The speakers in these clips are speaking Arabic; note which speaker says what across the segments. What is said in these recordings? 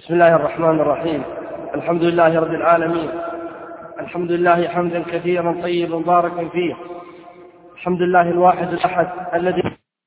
Speaker 1: بسم الله الرحمن الرحيم. الحمد لله رب العالمين، الحمد لله حمدا كثيرا طيبا مباركا فيه. الحمد لله الواحد الأحد الذي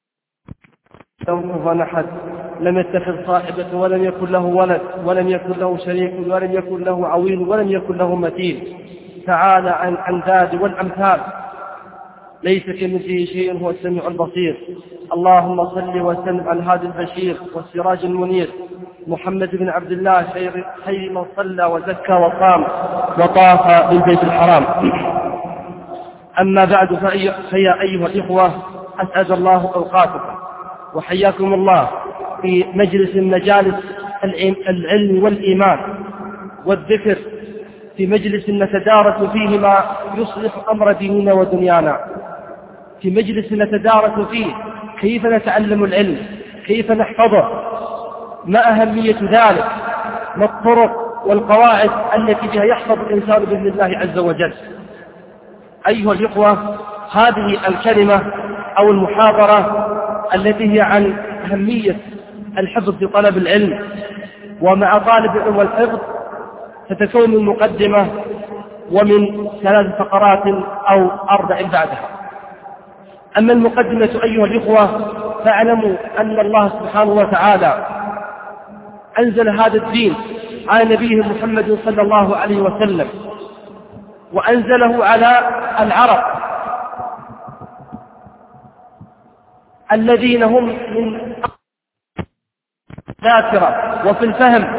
Speaker 1: كفوا أحد، لم يتخذ صاحبة ولم يكن له ولد ولم يكن له شريك ولم يكن له عويل ولم يكن له مثيل، تعالى عن الأنداد والأمثال، ليس كمثله شيء، هو السميع البصير. اللهم صل وسلم على الهادي البشير والسراج المنير محمد بن عبد الله، خير من صلى وزكى وقام وطاف بالبيت الحرام. أما بعد، فيا أيها الإخوة، أسعد الله أوقاتكم وحياكم الله في مجلس من مجالس العلم والإيمان والذكر، في مجلس نتدارس فيه ما يصلح أمر ديننا ودنيانا، في مجلس نتدارس فيه كيف نتعلم العلم، كيف نحفظه، ما أهمية ذلك، ما الطرق والقواعد التي بها يحفظ الإنسان بإذن الله عز وجل. أيها الإخوة، هذه الكلمة أو المحاضرة التي هي عن أهمية الحفظ في طلب العلم ومع طالب العلم والحفظ ستكون من مقدمة ومن 3 فقرات أو 4 بعدها. أما المقدمة أيها الإخوة، فاعلموا أن الله سبحانه وتعالى أنزل هذا الدين على نبيه محمد صلى الله عليه وسلم، وأنزله على العرب الذين هم من ذاكرة وفي الفهم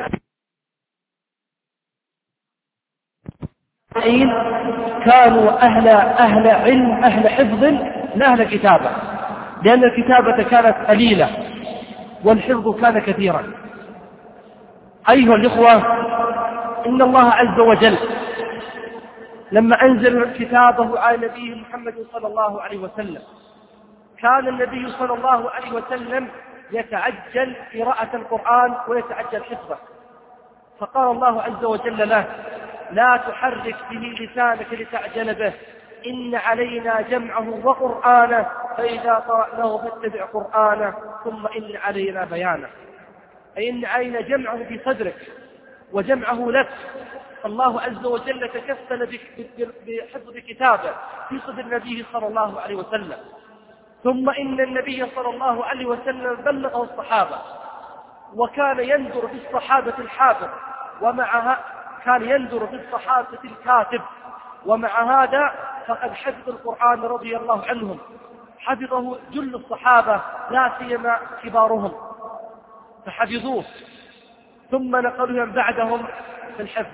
Speaker 1: كانوا أهل علم، أهل حفظ، لا أهل كتابة، لأن الكتابة كانت قليلة والحفظ كان كثيرا. أيها الإخوة، إن الله عز وجل لما أنزل كتابه على نبيه محمد صلى الله عليه وسلم، كان النبي صلى الله عليه وسلم يتعجل قراءة القرآن ويتعجل حفظه، فقال الله عز وجل له: لا تحرك به لسانك لتعجل به، إن علينا جمعه وقرآنه، فإذا قرأناه فاتبع قرآنه، ثم إن علينا بيانه. أي إن علينا جمعه في صدرك وجمعه لك. الله عز وجل تكفل بحفظ كتابه في صدر النبي صلى الله عليه وسلم، ثم إن النبي صلى الله عليه وسلم بلغه الصحابة، وكان ينظر في الصحابة الحافظ، ومعها كان ينظر في الصحابة الكاتب، ومع هذا فقد حفظ القرآن رضي الله عنهم، حفظه جل الصحابة لا سيما كبارهم، فحفظوه ثم نقلوا من بعدهم في الحفظ.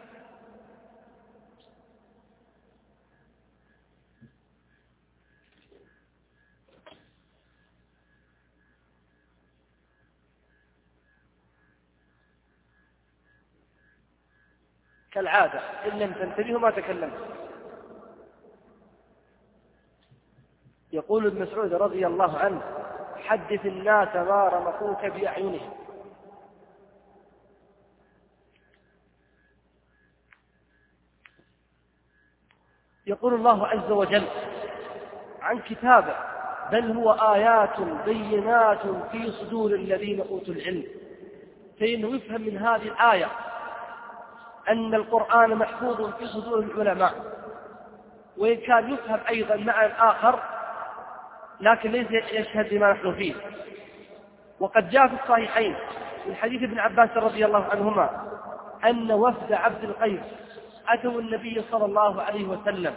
Speaker 1: كالعادة إن لم تنتبهوا ما تكلمت. يقول ابن مسعود رضي الله عنه: حدث الناس ما رمقوك بأعينهم. يقول الله عز وجل عن كتابه: بل هو آيات بينات في صدور الذين أوتوا العلم. فإنه يفهم من هذه الآية أن القرآن محفوظ في صدور العلماء، وإن كان يفهم أيضا معنى آخر لكن ليس يشهد بما نحن فيه. وقد جاء في الصحيحين من حديث ابن عباس رضي الله عنهما أن وفد عبد القيس أتوا النبي صلى الله عليه وسلم،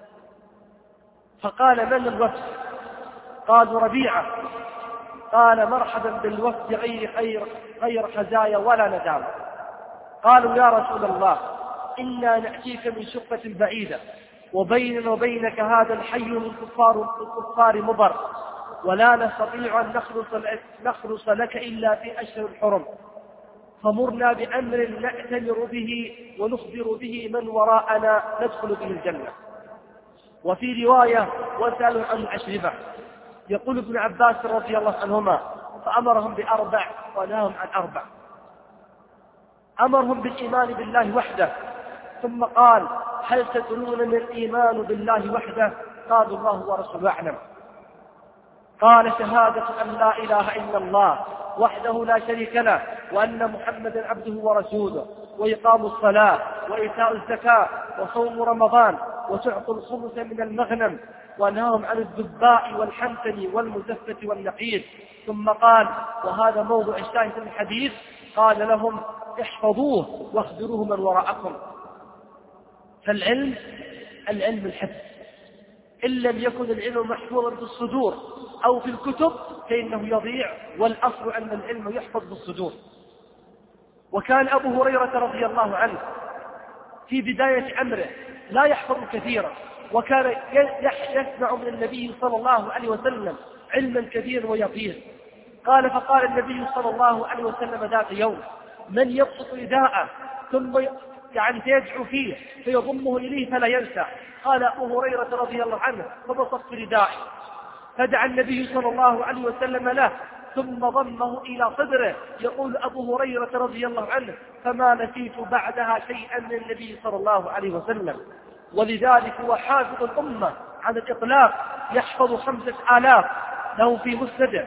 Speaker 1: فقال: من الوفد؟ قالوا: ربيعة. قال: مرحبا بالوفد غير خزايا ولا ندامة. قالوا: يا رسول الله، إنا نأتيك من شقة بعيدة، وبيننا وبينك هذا الحي من كفار مضر، ولا نستطيع أن نخلص لك إلا في أشهر الحرم، فمرنا بأمر نأتمر به ونخبر به من وراءنا ندخل به الجنة. وفي رواية: وسألوا عن الأشربة. يقول ابن عباس رضي الله عنهما: فأمرهم ب4 ونهاهم عن 4. أمرهم بالإيمان بالله وحده، ثم قال: هل تدرون من الإيمان بالله وحده؟ قالوا: الله ورسوله أعلم. قال: شهادة أن لا إله إلا الله وحده لا شريك له وأن محمدا عبده ورسوله، وإقام الصلاة وإيتاء الزكاة وصوم رمضان وتعطوا الخمس من المغنم، ونهاهم عن الدباء والحنتم والمزفة والنقير. ثم قال، وهذا موضع الشاهد في الحديث: قال لهم: احفظوه واخبروه من وراءكم. فالعلم الحفظ، إن لم يكن العلم محفوظا في الصدور أو في الكتب فإنه يضيع، والأصل أن العلم يحفظ في الصدور. وكان أبو هريرة رضي الله عنه في بداية أمره لا يحفظ كثيرا، وكان يسمع من النبي صلى الله عليه وسلم علما كثيرا ويقين. فقال النبي صلى الله عليه وسلم ذات يوم: من يبسط رداءه ثم يدعو فيه فيضمه إليه فلا ينسى؟ قال أبو هريرة رضي الله عنه: فبسطت ردائي، فدعا النبي صلى الله عليه وسلم له ثم ضمه إلى صدره. يقول أبو هريرة رضي الله عنه: فما نسيت بعدها شيئا من النبي صلى الله عليه وسلم. ولذلك هو حافظ الأمة على الإطلاق، يحفظ 5000، له في مسنده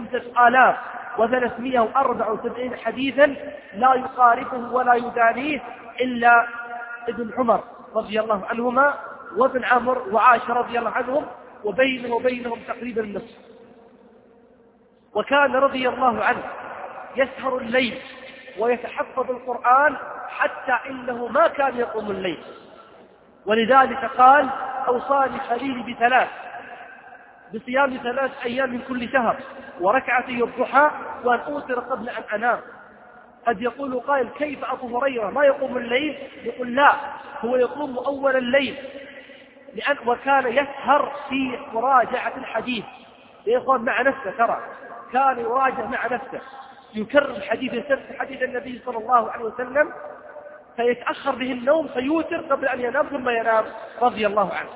Speaker 1: 5374 حديثا لا يقاربه ولا يدانيه إلا ابن عمر رضي الله عنهما وابن عمرو وعائشة رضي الله عنهم، وبينه وبينهم تقريبا النصف. وكان رضي الله عنه يسهر الليل ويتحفظ القرآن حتى إنه ما كان يقوم الليل. ولذلك قال: أوصاني خليلي ب3: بصيام 3 أيام من كل شهر، وركعتي الضحى، وأن أوتر قبل أن أنام. قد يقول قائل: كيف أبو هريرة ما يقوم الليل؟ يقول: لا، هو يقوم أول الليل، وكان يسهر في مراجعة الحديث يا إخوان مع نفسه. ترى كان يراجع مع نفسه، يكرر الحديث، يسرد حديث النبي صلى الله عليه وسلم، فيتأخر به النوم فيوتر قبل أن ينام ثم ينام رضي الله عنه.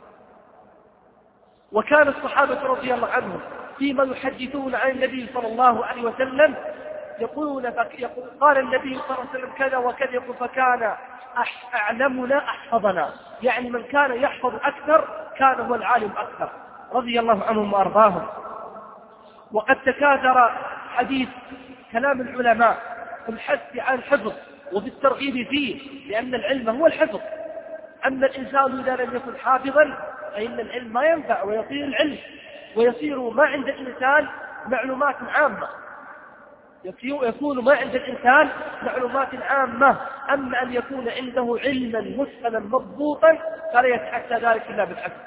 Speaker 1: وكان الصحابة رضي الله عنهم فيما يحدثون عن النبي صلى الله عليه وسلم يقولون: قال النبي صلى الله عليه وسلم كذا وكذا، يقول: فكان أعلمنا أحفظنا، يعني من كان يحفظ أكثر كان هو العالم أكثر رضي الله عنهم وأرضاهم. وقد تكاثر حديث كلام العلماء في الحث عن الحفظ وفي الترغيب فيه، لأن العلم هو الحفظ. أما الإنسان إذا لم يكن حافظا فإن العلم ما ينفع، ويصير العلم ويصير ما عند الإنسان معلومات عامة، يكون ما عند الإنسان معلومات عامة. أما أن يكون عنده علما متقنا مضبوطا فلا يتحدى ذلك إلا بالحفظ.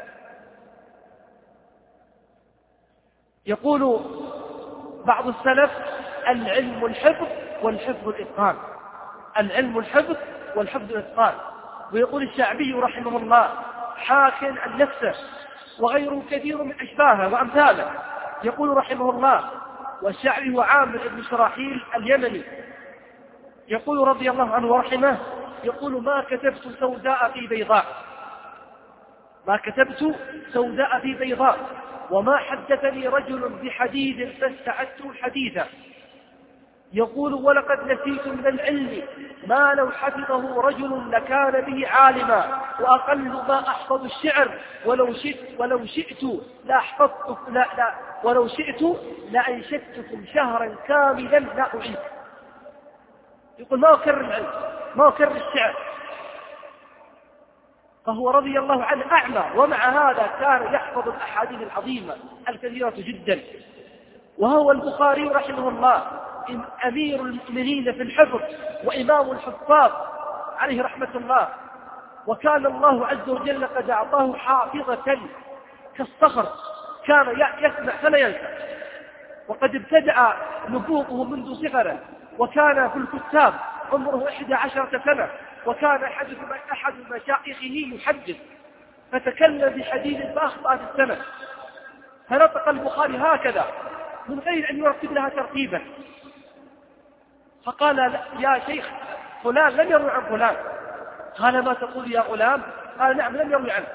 Speaker 1: يقول بعض السلف: العلم الحفظ والحفظ الإتقان. العلم الحفظ والحفظ الإتقان. ويقول الشعبي رحمه الله حاكٍ عن نفسه وغيره كثير من أشباهه وأمثاله، يقول رحمه الله: والشعبي هو عامر بن شراحيل اليمني، يقول رضي الله عنه ورحمه: يقول: ما كتبت سوداء في بيضاء، ما كتبت سوداء في بيضاء، وما حدثني رجل بحديث فاستعدت حديثا. يقول: ولقد نسيت من العلم ما لو حفظه رجل لكان به عالما، وأقل ما أحفظ الشعر، ولو شئت لأنشدتكم شهرا كاملا لا أعيد. يقول: ما أكرر العلم، ما أكرر الشعر. فهو رضي الله عنه أعمى، ومع هذا كان يحفظ الأحاديث العظيمة الكثيرة جدا. وهو البخاري رحمه الله أمير المؤمنين في الحفظ وإمام الحفاظ عليه رحمة الله، وكان الله عز وجل قد أعطاه حافظة كالصخر، كان يسمع فلا ينسى. وقد ابتدأ نبوغه منذ صغره، وكان في الكتاب عمره 11 سنة، وكان أحد مشايخه يحدث فتكلم بحديث فأخطأ في السنة، فنطق البخاري هكذا من غير أن يرتب لها ترتيبا، فقال: يا شيخ فلان لم يروي عن فلان. قال: ما تقول يا غلام؟ قال: نعم لم يروي عنه.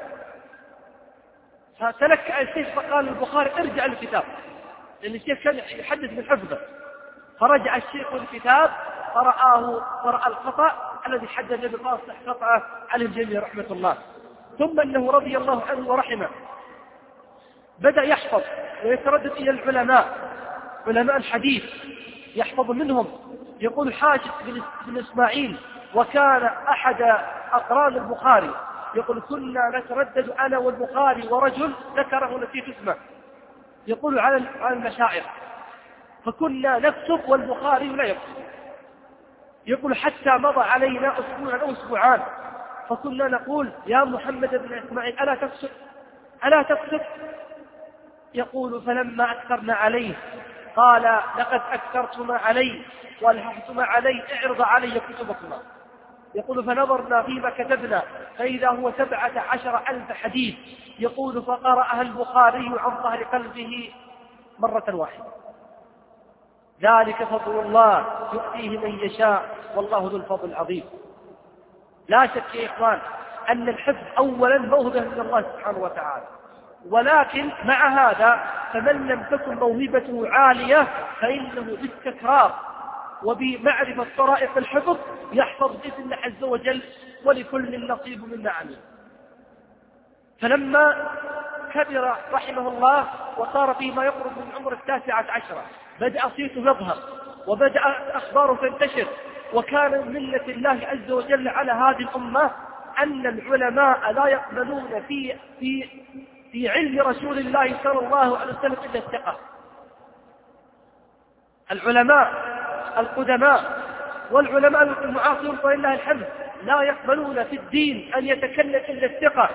Speaker 1: فتلكأ الشيخ، فقال البخاري: ارجع للكتاب، لأن الشيخ كان يحدث من حفظه. فرجع الشيخ للكتاب فرأى الخطأ الذي حدث بفاصح خطأه على الجميع رحمة الله. ثم أنه رضي الله عنه ورحمه بدأ يحفظ ويتردد إلى العلماء، علماء الحديث، يحفظ منهم. يقول حاجب بن إسماعيل وكان أحد أقران البخاري، يقول كنا نتردد أنا والبخاري ورجل ذكره نسيت اسمه، يقول على المشاعر، فكنا نكتب والبخاري لا يكتب. يقول حتى مضى علينا أسبوع أو أسبوعان فكنا نقول يا محمد بن إسماعيل ألا تكتب؟ يقول فلما أكثرنا عليه قال لقد أكثرتما علي والحفتما علي، اعرض علي كتبكما. يقول فنظرنا فيما كتبنا فإذا هو 17,000 حديث. يقول فقرأها البخاري عن ظهر قلبه مرة واحدة. ذلك فضل الله يؤتيه من يشاء والله ذو الفضل العظيم. لا شك يا إخوان أن الحفظ أولا موهبة من الله سبحانه وتعالى، ولكن مع هذا فمن لم تكن موهبته عالية فإنه باستكرار وبمعرفة طرائق الحفظ يحفظ بإذن الله عز وجل، ولكل نصيب مما عمل. فلما كبر رحمه الله وصار فيما يقرب من عمر 19 بدأ صيته يظهر وبدأ أخباره تنتشر، وكان من منة الله عز وجل على هذه الأمة أن العلماء لا يقبلون في علم رسول الله صلى الله عليه وسلم إلا الثقة. العلماء القدماء والعلماء المعاصرون ولله الحمد لا يقبلون في الدين أن يتكلم إلا الثقة.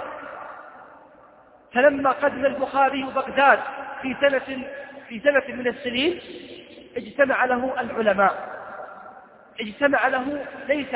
Speaker 1: فلما قدم البخاري بغداد في سنة من السنين اجتمع له العلماء، اجتمع له ليس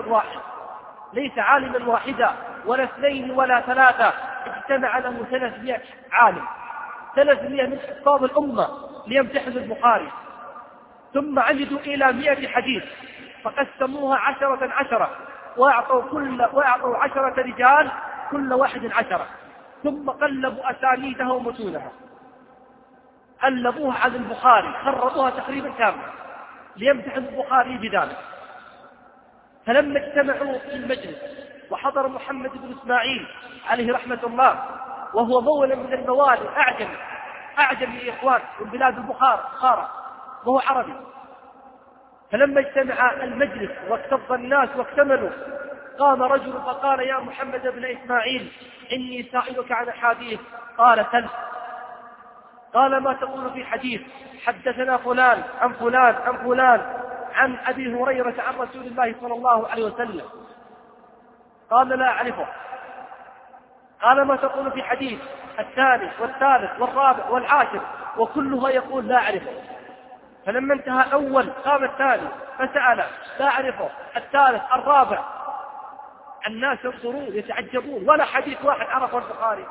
Speaker 1: عالما واحدا ولا 2 ولا 3، اجتمع له 300 عالم، 300 من حفاظ الأمة ليمتحنوا البخاري. ثم عمدوا إلى 100 حديث فقسموها 10 وأعطوا 10 رجال كل واحد 10، ثم قلبوا أسانيدها ومتونها، قلبوها عن البخاري، خربوها تقريبا كاملة ليمتحن البخاري بذلك. فلما اجتمعوا في المجلس وحضر محمد بن إسماعيل عليه رحمة الله، وهو مولى من الموالي أعجمي يا إخوان من بلاد البخارى وهو عربي، فلما اجتمع المجلس واكتظ الناس واكتملوا قام رجل فقال يا محمد بن إسماعيل إني سائلك عن حديث. قال سل. قال ما تقول في حديث حدثنا فلان عن فلان عن فلان عن أبي هريرة عن رسول الله صلى الله عليه وسلم. قال لا أعرفه. قال ما تقول في حديث الثاني والثالث والرابع والعاشر، وكلها يقول لا أعرفه. فلما انتهى الأول قام الثاني فسأل لا أعرفه، الثالث الرابع. الناس ينظرون يتعجبون ولا حديث واحد عرفه البخاري.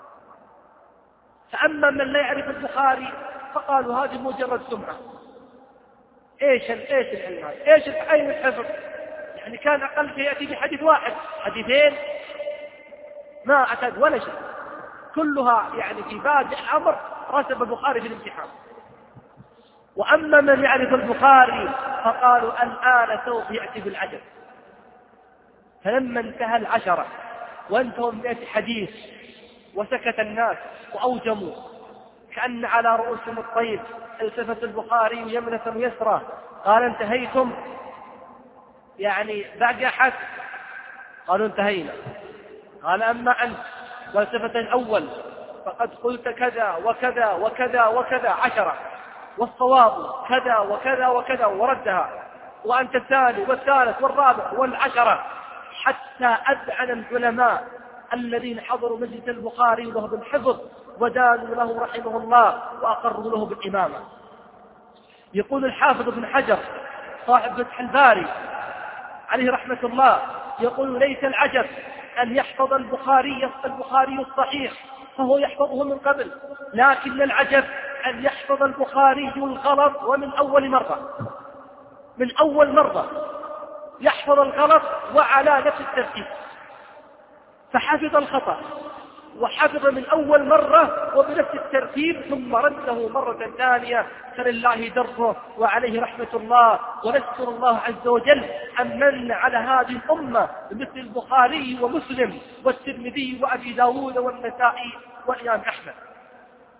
Speaker 1: فأما من لا يعرف البخاري فقالوا هذه مجرد سمعة. ايش العلم هذا؟ ايش أين الحفظ؟ يعني كان أقل شيء يأتي بحديث واحد، حديثين ما أتد ولا شيء، كلها يعني في بادئ الأمر رسب البخاري في الامتحان. وأما من يعرف البخاري فقالوا الآن سوف يأتي بالعجب. فلما انتهى 10 وانتهوا 100 حديث وسكت الناس وأوجموا كأن على رؤوسهم الطير، التفت البخاري يمنة ويسرى قال انتهيتم؟ يعني باقي أحد؟ قالوا انتهينا. قال أما أنت والتفت الأول فقد قلت كذا وكذا وكذا وكذا 10، والصواب كذا وكذا وكذا وردها، وأنت الثاني والثالث والرابع وال10، حتى أذعن العلماء الذين حضروا مجلس البخاري له بالحفظ ودانوا له رحمه الله وأقروا له بالإمامة. يقول الحافظ ابن حجر صاحب فتح الباري عليه رحمة الله، يقول ليس العجب أن يحفظ البخاري الصحيح فهو يحفظه من قبل، لكن العجب أن يحفظ البخاري الغلط ومن أول مرة، من أول مرة يحفظ الغلط وعلى نفس الترتيب، فحفظ الخطأ وحفظ من أول مرة وبنفس الترتيب ثم رده مرة ثانية، فلله درته وعليه رحمة الله. ونشكر الله عز وجل أن من على هذه الأمة مثل البخاري ومسلم والترمذي وأبي داود والنسائي والإمام أحمد.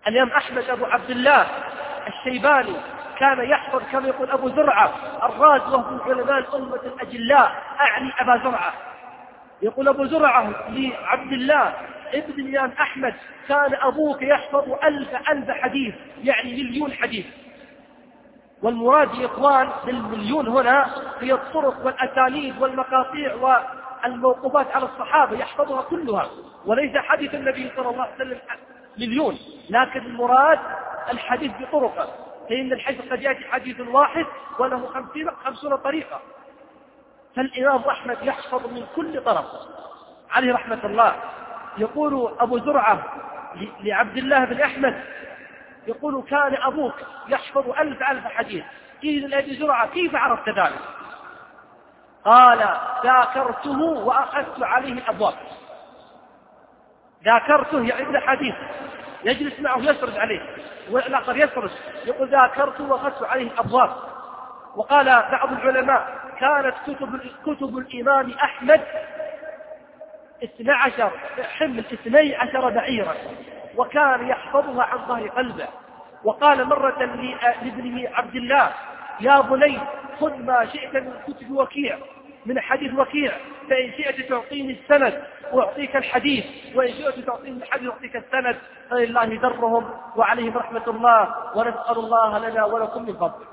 Speaker 1: الإمام أحمد أبو عبد الله الشيباني كان يحفظ كما يقول أبو زرعة الرازي وهو من علماء الأمة الأجلاء، أعني أبا زرعة، يقول أبو زرعة لعبد الله ابن الإمام أحمد: كان أبوك يحفظ ألف حديث، يعني 1,000,000 حديث. والمراد يا إخوان بالمليون هنا هي الطرق والأسانيد والمقاطيع والموقوفات على الصحابة يحفظها كلها، وليس حديث النبي صلى الله عليه وسلم 1,000,000، لكن المراد الحديث بطرقه، فإن الحديث قد يأتي حديث واحد وله 50 طريقة. فالإمام أحمد يحفظ من كل طرف عليه رحمة الله. يقول أبو زرعة لعبد الله بن أحمد، يقول: كان أبوك يحفظ ألف حديث. قيل لأبي زرعة: كيف عرفت ذلك؟ قال: ذاكرته وأخذت عليه الأبواب. ذاكرته يعني ابن حديث يجلس معه يسرد عليه، والآخر يسرد، يقول: ذاكرته وأخذت عليه الأبواب. وقال بعض العلماء: كانت كتب الإمام أحمد 12 بعيرا، وكان يحفظها عن ظهر قلبه. وقال مرة لابنه عبد الله: يا بني، خذ ما شئت من كتب وكيع، من حديث وكيع، فإن شئت تعطيني السند وأعطيك الحديث، وإن شئت تعطيني الحديث وأعطيك السند، فلله درهم وعليهم رحمة الله، ونسأل الله لنا ولكم من فضله.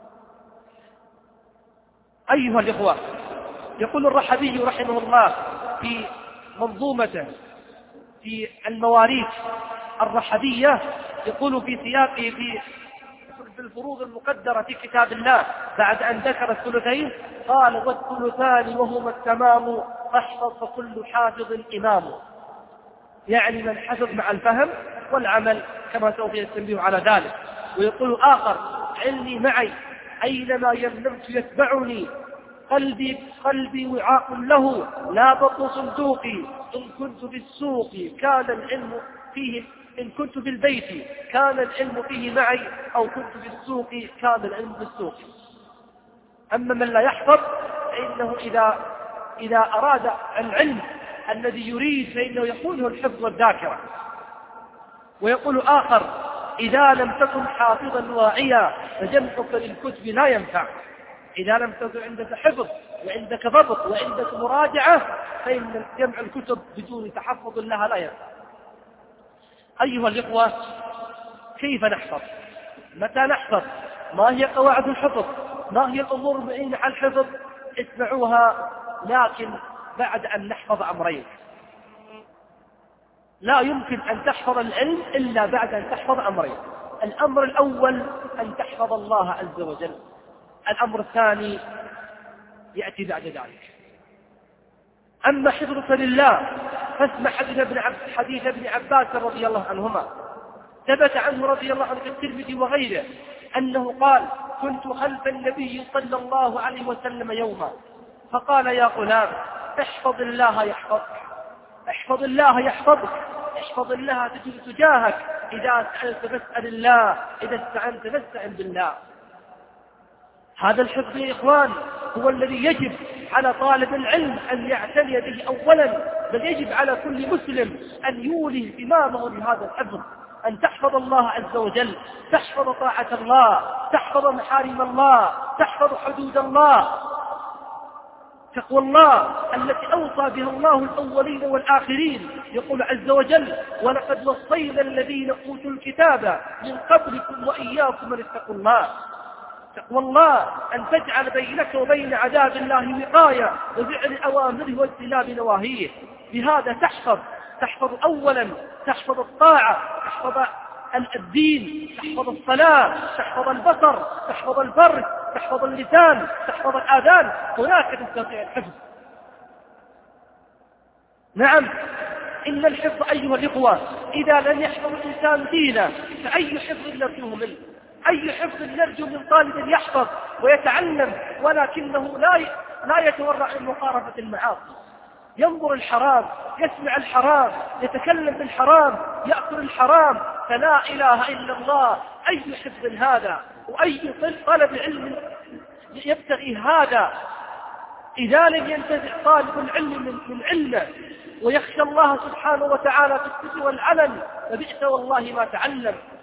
Speaker 1: أيها الإخوة، يقول الرحبي رحمه الله في منظومته في المواريث الرحبية، يقول في سياقه في الفروض المقدرة في كتاب الله بعد أن ذكر الثلثين، قال: والثلثان وهما التمام، فاحفظ فكل حافظ إمام. يعني من حفظ مع الفهم والعمل، كما سوف يستنبه على ذلك. ويقول آخر: علمي معي أينما يمنمت يتبعني، قلبي وعاء له لا بطن صندوقي، إن كنت في السوق كان العلم فيه، إن كنت في البيت كان العلم فيه معي، أو كنت في السوق كان العلم في السوق. أما من لا يحفظ فإنه إذا أراد العلم الذي يريد فإنه يكون الحفظ والذاكرة. ويقول آخر: إذا لم تكن حافظا واعيا فجمعك للكتب لا ينفع. إذا لم تكن عندك حفظ وعندك ضبط وعندك مراجعة فإن جمع الكتب بدون تحفظ لها لا ينفع. أيها الإخوة، كيف نحفظ؟ متى نحفظ؟ ما هي قواعد الحفظ؟ ما هي الأمور المعينة على الحفظ؟ اسمعوها، لكن بعد أن نحفظ أمرين. لا يمكن أن تحفظ العلم إلا بعد أن تحفظ أمرين. الأمر الأول أن تحفظ الله عز وجل، الأمر الثاني يأتي بعد ذلك. أما حفظك لله فاسمع حديث ابن عباس رضي الله عنهما، ثبت عنه رضي الله عنه في الترمذي وغيره أنه قال: كنت خلف النبي صلى الله عليه وسلم يوما، فقال: يا غلام، احفظ الله يحفظك، احفظ الله يحفظك، احفظ الله تجد تجاهك، إذا سألت فاسأل الله، إذا استعنت فاستعن بالله. هذا الحفظ يا إخوان هو الذي يجب على طالب العلم أن يعتني به أولا، بل يجب على كل مسلم أن يولي اهتمامه بهذا الحفظ، أن تحفظ الله عز وجل، تحفظ طاعة الله، تحفظ محارم الله، تحفظ حدود الله، تقوى الله التي أوصى بها الله الأولين والآخرين. يقول عز وجل: ولقد وصينا الذين أوتوا الكتاب من قبلكم وإياكم أن اتقوا الله. تقوى الله أن تجعل بينك وبين عذاب الله وقاية، وفعل أوامره واجتناب نواهيه. بهذا تحفظ أولا، تحفظ الطاعة، تحفظ الدين، تحفظ الصلاة، تحفظ البصر، تحفظ الفرج، تحفظ اللسان، تحفظ الآذان. هناك تستطيع الحفظ. نعم، إن الحفظ أيها الإخوة إذا لم يحفظ الإنسان دينه فأي حفظ نرجوه منه؟ أي حفظ نرجو من طالب يحفظ ويتعلم ولكنه لا يتورع عن مقاربة المعاصي، ينظر الحرام، يسمع الحرام، يتكلم بالحرام، يأكل الحرام، فلا إله إلا الله. أي حفظ هذا؟ وأي طلب علم يبتغي هذا إذا لم ينتزع طالب العلم من علمه ويخشى الله سبحانه وتعالى في السر والعلن؟ فبئس والله ما تعلم.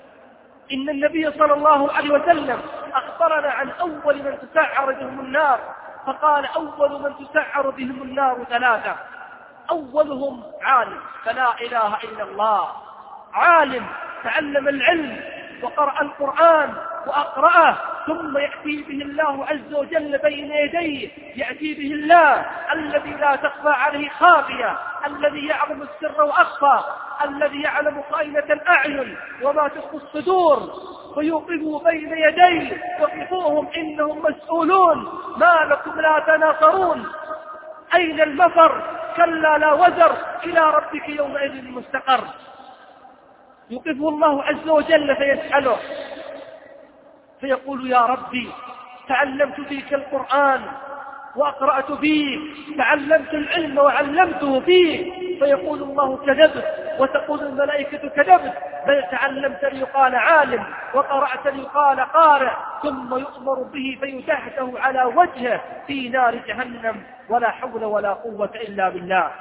Speaker 1: إن النبي صلى الله عليه وسلم أخبرنا عن أول من تسعر بهم النار، فقال أول من تسعر بهم النار 3: أولهم عالم فلا إله إلا الله، عالم تعلم العلم وقرأ القرآن وأقرأه، ثم يأتي به الله عز وجل بين يديه، يأتي به الله الذي لا تخفى عليه خافية، الذي يعلم السر وأخفى، الذي يعلم خائنة الأعين وما تخفي الصدور، فيوقفوا بين يديه: وقفوهم إنهم مسؤولون، ما لكم لا تناصرون، أين المفر؟ كلا لا وزر، إلى ربك يومئذ المستقر. يوقفه الله عز وجل فيسأله فيقول: يا ربي تعلمت فيك القرآن وأقرأت فيه، تعلمت العلم وعلمته فيه. فيقول الله: كذبت. وتقول الملائكة: كذبت، بل تعلمت ليقال عالم وقرأت ليقال قارئ. ثم يؤمر به فيتحته على وجهه في نار جهنم، ولا حول ولا قوة إلا بالله.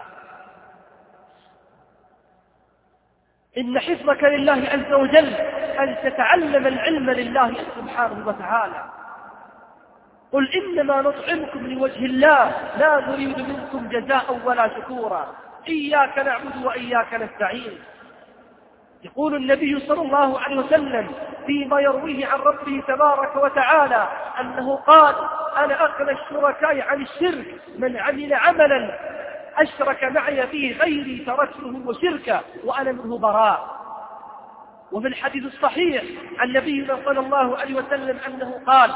Speaker 1: إن حفظك لله عز وجل أن تتعلم العلم لله سبحانه وتعالى. قل إنما نطعمكم لوجه الله لا نريد منكم جزاء ولا شكورا، إياك نعبد وإياك نستعين. يقول النبي صلى الله عليه وسلم فيما يرويه عن ربه تبارك وتعالى أنه قال: أنا أغنى الشركاء عن الشرك، من عمل عملا أشرك معي فيه غيري تركته وشركه وأنا منه براء. وفي الحديث الصحيح عن نبينا صلى الله عليه وسلم أنه قال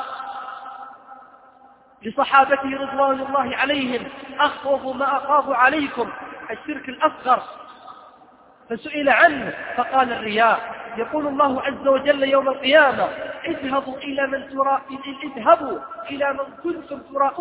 Speaker 1: لصحابته رضوان الله عليهم: أخوف ما أخاف عليكم الشرك الأصغر، فسئل عنه فقال: الرياء. يقول الله عز وجل يوم القيامة: اذهبوا إلى من كنتم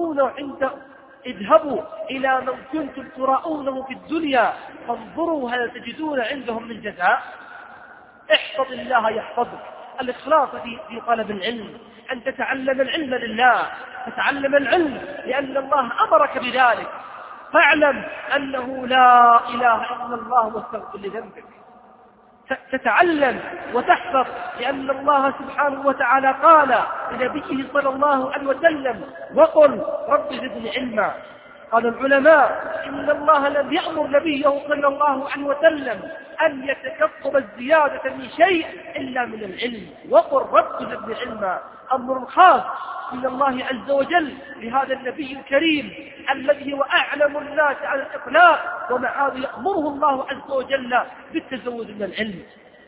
Speaker 1: تراؤونه في الدنيا فانظروا هل تجدون عندهم من جزاء. احفظ الله يحفظك. الإخلاص في طلب العلم، أن تتعلم العلم لله، تتعلم العلم لأن الله أمرك بذلك، فاعلم أنه لا إله إلا الله واستغفر لذنبك. تتعلم وتحفظ لأن الله سبحانه وتعالى قال لنبيه صلى الله عليه وسلم: وقل رب زدني علما. قال العلماء: إن الله لم يأمر نبيه صلى الله عليه وسلم أن يتكتب الزيادة من شيء إلا من العلم. وقل رب زدني علما، أمر خاص من الله عز وجل لهذا النبي الكريم الذي هو أعلم الناس على الإطلاق، ومع هذا يأمره الله عز وجل بالتزود من العلم.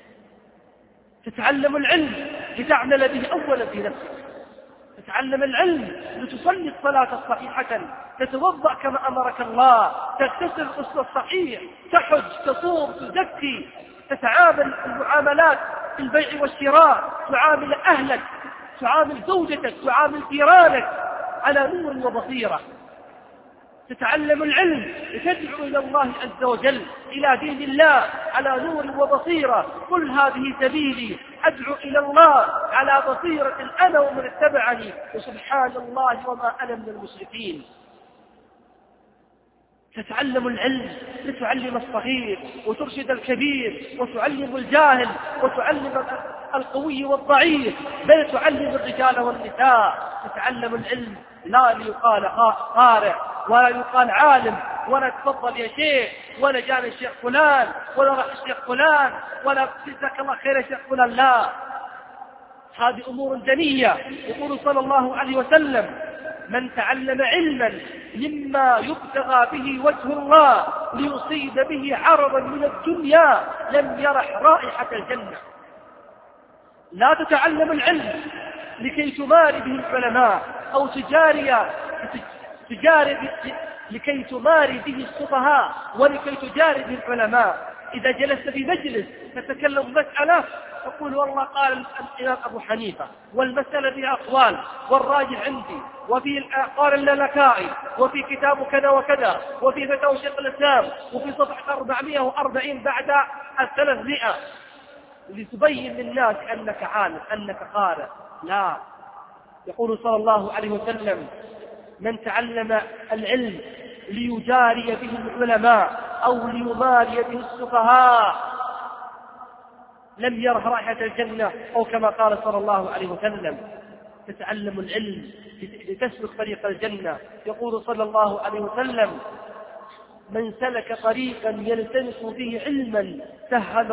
Speaker 1: تتعلم العلم لتعمل به أولا في نفسك، تتعلم العلم لتصلي الصلاة الصحيحة، تتوضأ كما أمرك الله، تغتسل الغسل الصحيح، تحج، تصوم، تزكي، تتعامل المعاملات في البيع والشراء، تعامل أهلك، تعامل زوجتك، تعامل جيرانك على نور وبصيرة. تتعلم العلم لتدعو إلى الله عز وجل، إلى دين الله على نور وبصيرة. قل هذه سبيلي أدعو إلى الله على بصيرة أنا ومن اتبعني وسبحان الله وما أنا من المشركين. تتعلم العلم لتعلم الصغير وترشد الكبير وتعلم الجاهل وتعلم القوي والضعيف، بل تعلم الرجال والنساء. تتعلم العلم لا ليقال قارئ ولا يقال عالم ولا تفضل يا شيخ ولا جانا الشيخ فلان ولا راح الشيخ فلان ولا جزاك الله خير يا شيخ فلان، لا، هذه أمور دنية. يقول صلى الله عليه وسلم: من تعلم علما مما يبتغى به وجه الله ليصيب به عرضا من الدنيا لم يرح رائحة الجنة. لا تتعلم العلم لكي تماري به العلماء أو لكي تماري به السفهاء ولكي تجاري به العلماء. إذا جلست في مجلس تتكلم مسألة تقول: والله قال الإمام أبو حنيفة والمسألة فيها أقوال والراجح عندي، وفي قال اللالكائي، وفي كتاب كذا وكذا، وفي فتاوى شيخ الإسلام، وفي صفحة 440 بعد 300، لتبين للناس أنك عالم أنك قارئ. لا، يقول صلى الله عليه وسلم: من تعلم العلم ليجاري به العلماء أو ليماري به السفهاء لم يره رائحة الجنة، أو كما قال صلى الله عليه وسلم: تتعلم العلم لتسلك طريق الجنة. يقول صلى الله عليه وسلم: من سلك طريقا يلتمس فيه علما سهل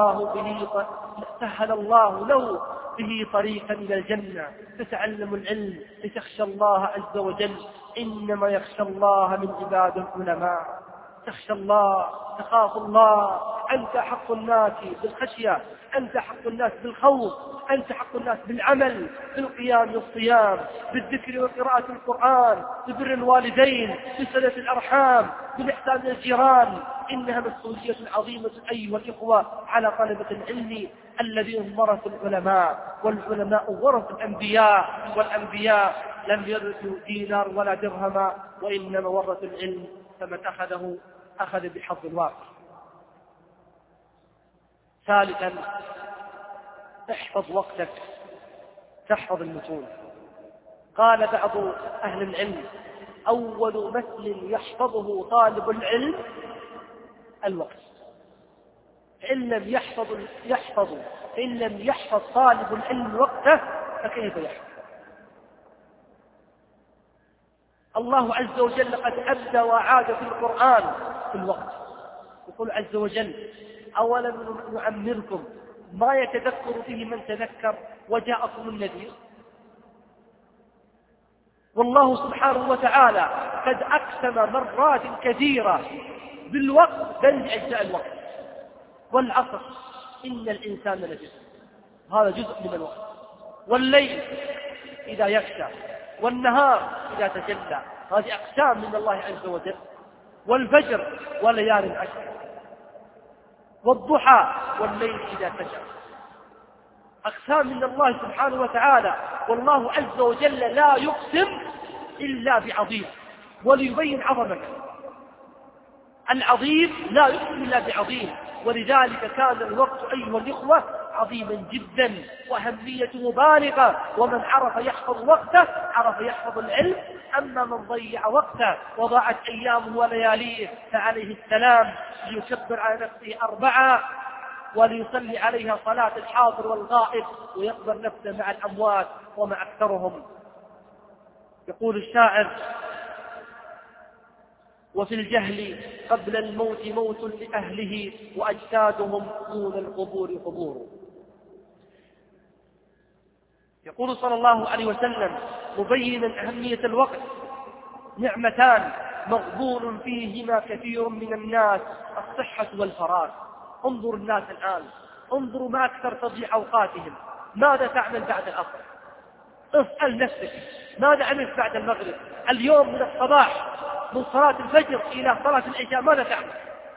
Speaker 1: الله له به طريقا إلى الجنة. تتعلم العلم لتخشى الله عز وجل، إنما يخشى الله من عباد العلماء. تخشى الله، تخاف الله، أنت حق الناس بالخشية، أنت حق الناس بالخوف، أنت حق الناس بالعمل، بالقيام والصيام، بالذكر وقراءة القرآن، ببر الوالدين، بصلة الأرحام، بالإحسان للجيران. إنها مسؤولية عظيمة أيها الإخوة على طلبة العلم الذين ورثوا العلماء، والعلماء ورثوا الأنبياء، والأنبياء لم يرثوا دينار ولا درهما، وإنما ورثوا العلم، فمن أخذه أخذ بحظ الوافر. ثالثا: احفظ وقتك تحفظ المتون. قال بعض أهل العلم: أول مثل يحفظه طالب العلم الوقت. إن لم يحفظ طالب العلم وقته فكيف يحفظ؟ الله عز وجل قد أبدى وعاد في القرآن في الوقت. يقول عز وجل: أولم نعمركم ما يتذكر فيه من تذكر وجاءكم النذير. والله سبحانه وتعالى قد أقسم مرات كثيرة بالوقت بل بأجزاء الوقت. والعصر إن الإنسان لجسم، هذا جزء من الوقت. والليل إذا يغشى، والنهار إذا تجلى، هذه أقسام من الله عز وجل. والفجر وليال عشر، والضحى والليل إذا سجى، أقسام من الله سبحانه وتعالى. والله عز وجل لا يقسم إلا بعظيم، وليبين عظمته. العظيم لا يقسم إلا بعظيم، ولذلك كان الوقت أيها الإخوة عظيما جدا وأهميته بالغة. ومن عرف يحفظ وقته عرف يحفظ العلم. أما من ضيع وقته وضاعت أيامه ولياليه فعليه السلام ليكبر على نفسه 4 وليصلي عليها صلاة الحاضر والغائب ويقبر نفسه مع الأموات ومع أكثرهم. يقول الشاعر: وفي الجهل قبل الموت موت لأهله وأجسادهم دون القبور قبور. يقول صلى الله عليه وسلم مبينا أهمية الوقت: نعمتان مغبون فيهما كثير من الناس، الصحة والفراغ. انظر الناس الآن، انظروا ما أكثر تضيع أوقاتهم. ماذا تعمل بعد العصر؟ اسأل نفسك ماذا عملت بعد المغرب؟ اليوم من الصباح من صلاة الفجر إلى صلاة العشاء ماذا تعمل؟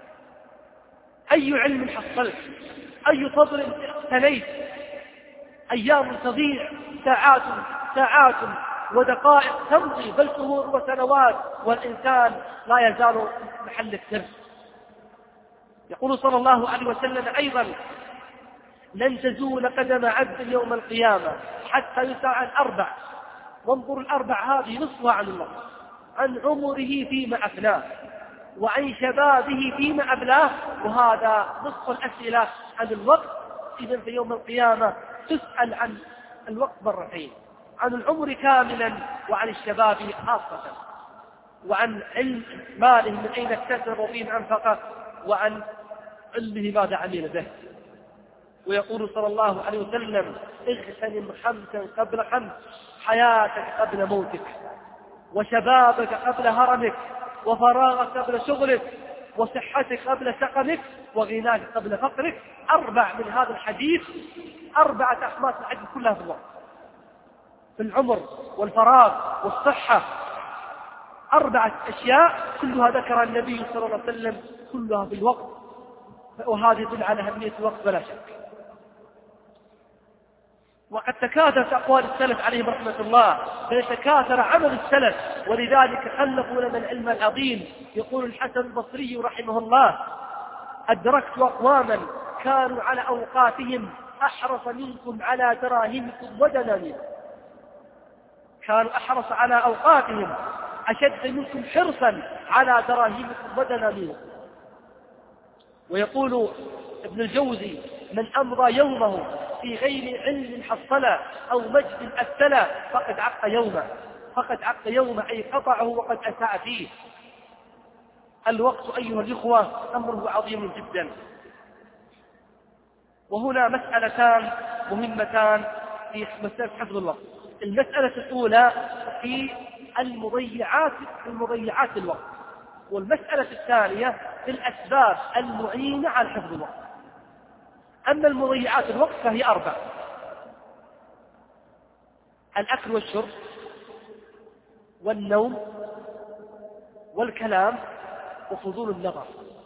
Speaker 1: أي علم حصلت؟ أي فضل اقتنيت؟ أيام تضيع، ساعات ودقائق تمضي، بل شهور وسنوات، والإنسان لا يزال محل السر. يقول صلى الله عليه وسلم أيضا: لن تزول قدم عبد يوم القيامة حتى يسأل عن 4. وانظر ال4 هذه نصفها عن الله: عن عمره فيما أفناه، وعن شبابه فيما أبلاه. وهذا نصف الأسئلة عن الوقت. إذن في يوم القيامة تسأل عن الوقت مرتين: عن العمر كاملا، وعن الشباب خاصة، وعن علم ماله من أين اكتسب وفيما أنفقه، وعن علمه ماذا عمل به. ويقول صلى الله عليه وسلم: اغتنم 5 قبل 5، حياتك قبل موتك، وشبابك قبل هرمك، وفراغك قبل شغلك، وصحتك قبل سقمك، وغناك قبل فقرك. 4 من هذا الحديث، 4 أخماس الحديث كلها في الوقت، في العمر والفراغ والصحة. 4 أشياء كلها ذكر النبي صلى الله عليه وسلم، كلها في الوقت. وهذا يدل على أهمية الوقت بلا شك. وقد تكاثرت أقوال السلف عليهم رحمة الله، بل تكاثر عمل السلف، ولذلك خلفوا لنا العلم العظيم. يقول الحسن البصري رحمه الله: أدركت أقواما كانوا على أوقاتهم أحرص منكم على دراهمكم ودنانيركم. كانوا أحرص على أوقاتهم، أشد منكم حرصا على دراهمكم ودنانيركم. ويقول ابن الجوزي من أمضى يومه في غير علم حصلا أو مجد أثلا فقد عق يومه، فقد عق يومه أي قطعه وقد أساء فيه. الوقت أيها الإخوة أمره عظيم جدا. وهنا مسألتان مهمتان في مسألة حفظ الوقت. المسألة الأولى في المضيعات الوقت، والمسألة الثانية في الأسباب المعينة على حفظ الوقت. أما المضيعات الوقت فهي 4: الأكل والشرب والنوم والكلام وفضول النظر.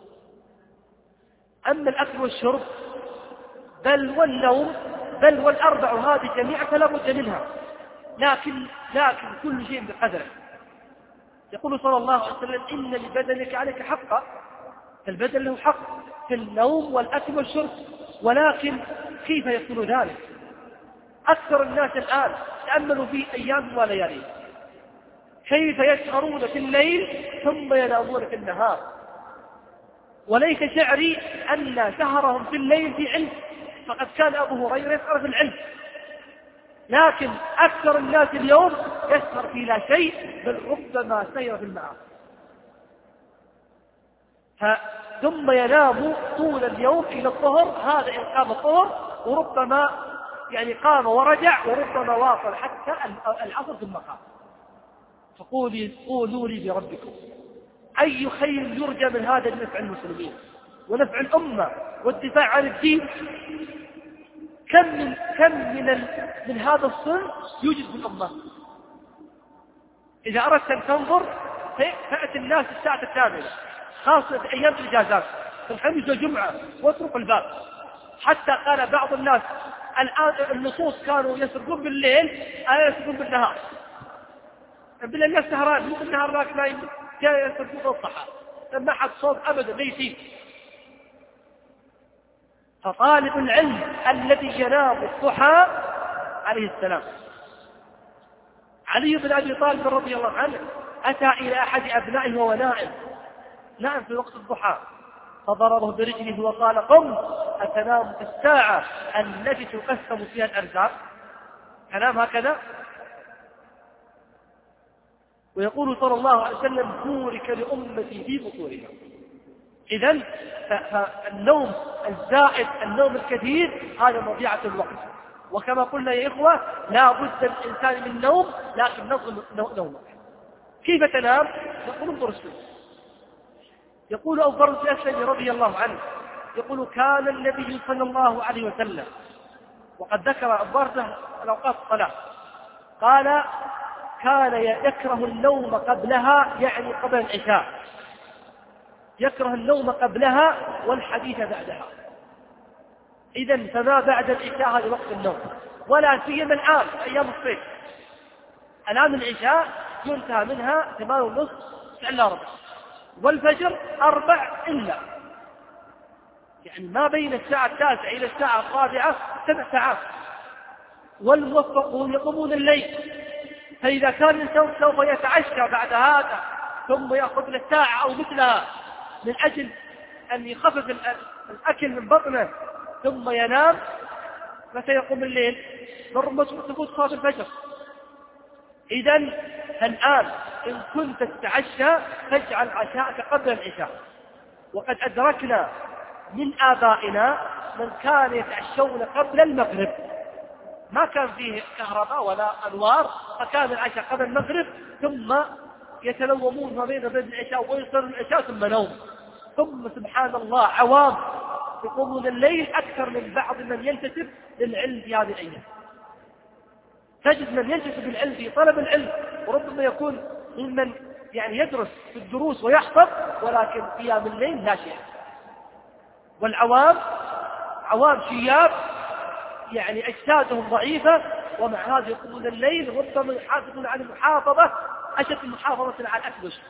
Speaker 1: أما الأكل والشرب بل والنوم بل والأربع هذه جميعا فلا بد منها، لكن كل شيء بقدره. يقول صلى الله عليه وسلم: إن لبدنك عليك حقا، فالبدن له حق في النوم والأكل والشرب. ولكن كيف يكون ذلك؟ أكثر الناس الآن تأملوا في أيام وليالي كيف يسهرون في الليل ثم ينامون في النهار. وليس شعري أن سهرهم في الليل في علم، فقد كان أبو هريرة يسهر في العلم، لكن أكثر الناس اليوم يسهر في لا شيء، بل ربما سير في المعاصي. ثم ينام طول اليوم إلى الظهر، هذا إن قام الظهر، وربما قام ورجع، وربما واصل حتى العصر في المقام. قولوا لي بربكم أي خير يرجى من هذا النفع المسلمين ونفع الأمة والدفاع عن الدين؟ كم من هذا الصنف يوجد في الأمة. إذا أردت أن تنظر فأتي الناس الساعة 8 خاصة في أيام الإجازات في الخميس والجمعة واترك الباب. حتى قال بعض الناس الآن النصوص كانوا يسرقون بالليل يسرقون بالنهار. بالله الناس سهران بالنهار راك نايم جاء يسرقون الصحة ما حد صوت أبدا ليسين. فطالب العلم الذي ينام الضحى عليه السلام، علي بن أبي طالب رضي الله عنه أتى إلى أحد أبنائه وهو نائم في وقت الضحى، فضربه برجله وقال: قم أتنام في الساعة التي تقسم فيها الأرزاق؟ تنام هكذا؟ ويقول صلى الله عليه وسلم: بورك لأمتي في بطونها. إذن فالنوم الزائد، النوم الكثير، هذا مضيعة الوقت. وكما قلنا يا إخوة لا بد الإنسان من نوم، لكن نظم نومه. كيف تنام؟ يقول انظر السنة. يقول أبو برز الأسلمي رضي الله عنه يقول: كان النبي صلى الله عليه وسلم، وقد ذكر أبو برز الأوقات الصلاة، قال: كان يكره النوم قبلها، يعني قبل العشاء، يكره النوم قبلها والحديث بعدها. إذن فما بعد العشاء هذا وقت النوم، ولا سيما الآن أيام الصيف. الآن العشاء ينتهى منها 8:30 إلا ربع، والفجر 4 إلا، يعني ما بين الساعة 9 إلى الساعة 4 7 ساعات. والموفقون يقومون الليل، فإذا كان الإنسان سوف يتعشى بعد هذا ثم يأخذ له ساعة أو مثلها من أجل أن يخفف الأكل من بطنه ثم ينام، متى يقوم الليل؟ ربما تفوت صلاة الفجر. إذن الآن إن كنت تتعشى فاجعل عشاءك قبل العشاء. وقد أدركنا من آبائنا من كان يتعشون قبل المغرب، ما كان فيه كهرباء ولا أنوار، فكان العشاء قبل المغرب، ثم يتلومون ما بين العشاء ويصل العشاء ثم نوم. ثم سبحان الله عوام يقومون الليل أكثر من بعض من ينتسب للعلم في هذه الأيام. تجد من ينتسب للعلم في طلب العلم وربما يكون ممن يدرس في الدروس ويحفظ، ولكن قيام الليل لا شيء. والعوام عوام شياب أجسادهم ضعيفة، ومع هذا يقومون الليل ربما يحافظون على المحافظة أشد المحافظة على الأكل والشرب.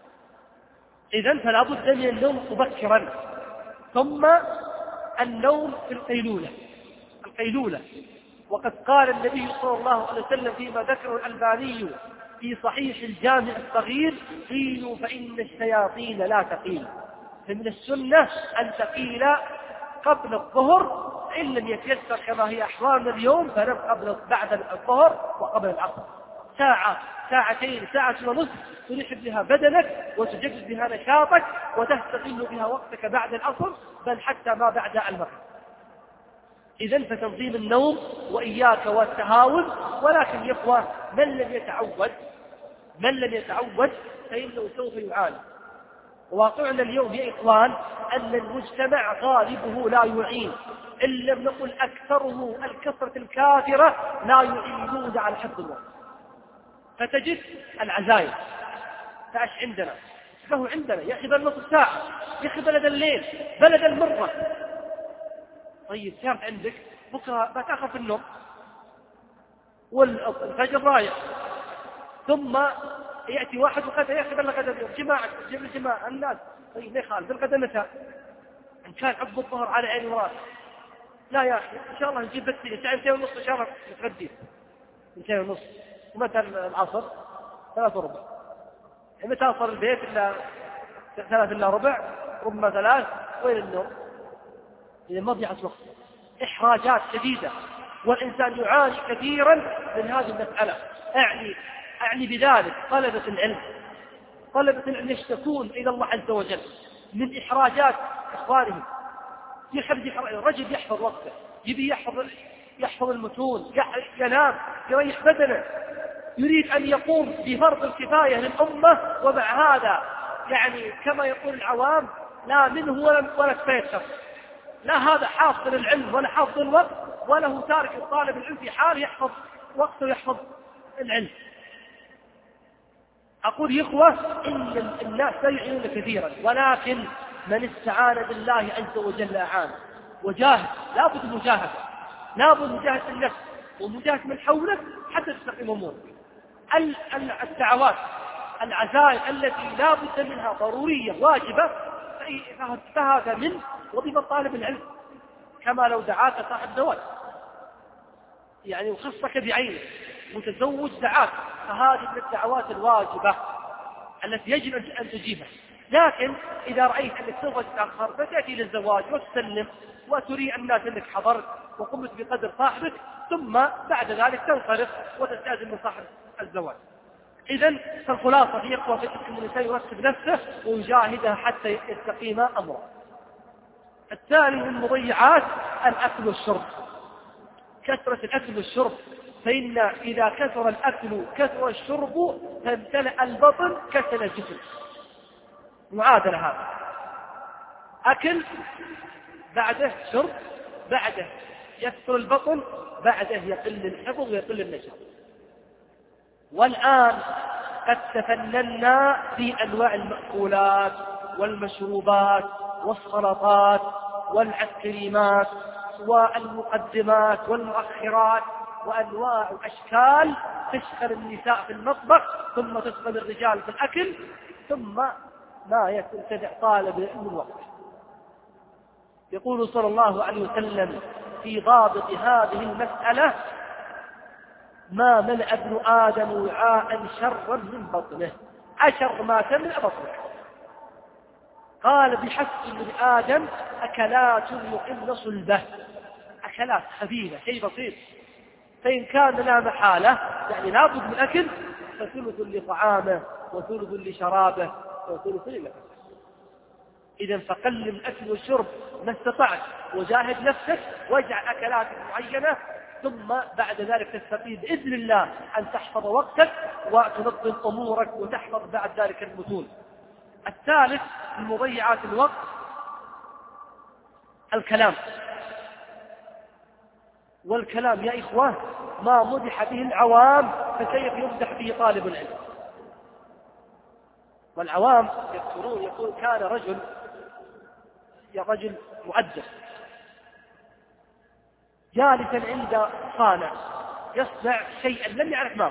Speaker 1: إذن فلا بد من النوم مبكرا. ثم النوم في القيلولة. وقد قال النبي صلى الله عليه وسلم فيما ذكره الألباني في صحيح الجامع الصغير: قيلوا فإن الشياطين لا تقيل. فمن السنة أن تقيل قبل الظهر وإن لم يتيسر كما هي أحوالنا اليوم فنبقى بعد الظهر وقبل العصر ساعة ساعتين ساعة ونصف تريح بها بدنك وتجدد بها نشاطك وتستغل بها وقتك بعد العصر بل حتى ما بعد المغرب. إذن فتنظيم النوم وإياك والتهاون. ولكن يا إخوة من لم يتعود فإنه سوف يعاني. واقعنا اليوم يا إخوان أن المجتمع غالبه لا يعين، إن لم نقل أكثره الكثرة الكافرة لا يعينون على حفظ الوقت. فتجد العزايم تعش عندنا فهو عندنا يا أخي نصف ساعة، يا أخي بلد الليل بلد المرة. طيب كانت عندك بكرة ما تأخذ في النوم والفجر رايح، ثم يأتي واحد وقال يا أخي بلغ غدا اليوم جماعة جيب الجماعة الناس. طيب ليه خالد الغدا متى؟ إن كان عقب الظهر على عين وراسي. لا يا أخي إن شاء الله نجيب بس ساعتين ونص إن شاء الله نتغدي 2:30. ومتى العصر 3:15. متى أوصل البيت إلا 3:15 ربما 3. وين النوم؟ إذا مضيعة وقت إحراجات شديدة والإنسان يعاني كثيرا من هذه المسألة. أعني بذلك طلبة العلم يشتكون إلى الله عز وجل من إحراجات إخوانهم. الرجل يحفظ وقته، يبي يحفظ المتون، ينام يريح بدنه، يريد أن يقوم بفرض الكفاية للأمة، ومع هذا يعني كما يقول العوام لا منه ولا كفاية، لا هذا حاصل العلم ولا حاصل الوقت، وله تارك الطالب العلم في حال يحفظ وقته ويحفظ العلم. أقول يا إخوة إن الناس لا يعينون كثيرا، ولكن من استعان بالله عز وجل أعانه. وجاهد، لابد مجاهدة النفس ومجاهدة من حولك حتى تستقيم أمورك. الدعوات العزائم التي لا بد منها ضرورية واجبة فهذا من وظيفة طالب العلم، كما لو دعاك صاحب زواج يعني وخصك بعينه متزوج دعاك، فهذه من الدعوات الواجبة التي يجب أن تجيبها. لكن إذا رأيت أنك سوف تتأخر فتأتي للزواج وتسلم وتري الناس أنك حضرت وقمت بقدر صاحبك، ثم بعد ذلك تنصرف وتستأذن من صاحب الزواج. إذن فالخلاصة في إخوة أن الإنسان يرتب نفسه ويجاهدها حتى يستقيم أمره. الثاني من المضيعات الأكل والشرب، كثرة الأكل والشرب، فإن إذا كثر الأكل كثر الشرب فامتلأ البطن كسل الجسم. معادلة هذا، أكل بعده شرب، بعده يكثر البطن، بعده يقل الحفظ ويقل النشاط. والآن قد تفننا في أنواع المأكولات والمشروبات والسلطات والعسكريمات والمقدمات والمؤخرات وأنواع وأشكال تشغل النساء في المطبخ ثم تشغل الرجال في الأكل، ثم ما يتبع طالب من الوقت. يقول صلى الله عليه وسلم في ضابط هذه المسألة: ما ملأ ابن آدم وعاء شرا من بطنه، أشر ما تملأ بطنك. قال: بحسب ابن آدم أكلات يقمن صلبه، أكلات خفيفة شيء بسيط، فإن كان لا محالة يعني لابد من أكل فثلث لطعامه وثلث لشرابه وثلث لنفسه. إذن فقلل الأكل والشرب ما استطعت، وجاهد نفسك واجعل أكلات معينة، ثم بعد ذلك تستطيع بإذن الله أن تحفظ وقتك وتنظم أمورك وتحفظ بعد ذلك المتون. الثالث من مضيعات الوقت الكلام. والكلام يا إخوة ما مدح به العوام فكيف يمدح به طالب العلم؟ والعوام يذكرون يقول كان رجل مؤدب جالسا عند صانع يصنع شيئا لم يعرف ما هو،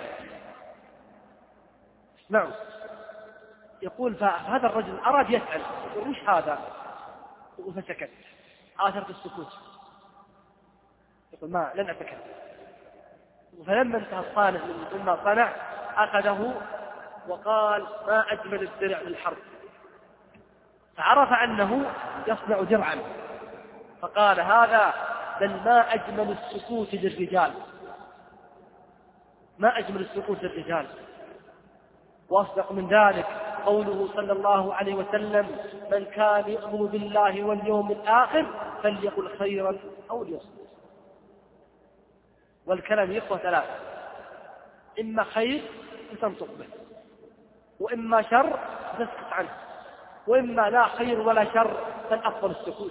Speaker 1: اسمعوا، يقول فهذا الرجل أراد يسأل يقول: وش هذا؟ فسكت، آثرت السكوت، يقول: ما لن أتكلم. فلما انتهى الصانع مما صنع أخذه وقال: ما أجمل الدرع للحرب. فعرف أنه يصنع درعا، فقال: هذا بل ما أجمل السكوت للرجال، ما أجمل السكوت للرجال. وأصدق من ذلك قوله صلى الله عليه وسلم: من كان يؤمن بالله واليوم الآخر فليقل خيرا أو ليصمت. والكلام يقوى ثلاثة: إما خير فتنطق به، وإما شر فتسكت عنه، وإما لا خير ولا شر فالأفضل السكوت.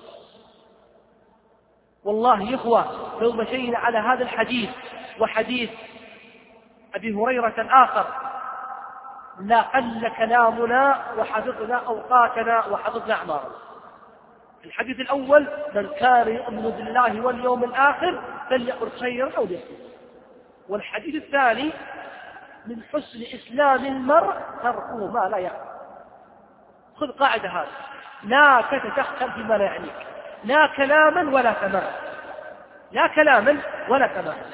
Speaker 1: والله يا إخوة لو مشينا على هذا الحديث وحديث أبي هريرة الآخر لا قل كلامنا وحفظنا أوقاتنا وحفظنا أعمارنا. الحديث الأول: من كان يؤمن بالله واليوم الآخر فليقل خيرا أو ليصمت. والحديث الثاني: من حسن إسلام المرء تركه ما لا يعنيه. خذ قاعدة هذه: لا تتدخل فيما لا يعنيك، لا كلاما ولا كمالا، لا كلاما ولا كمالا.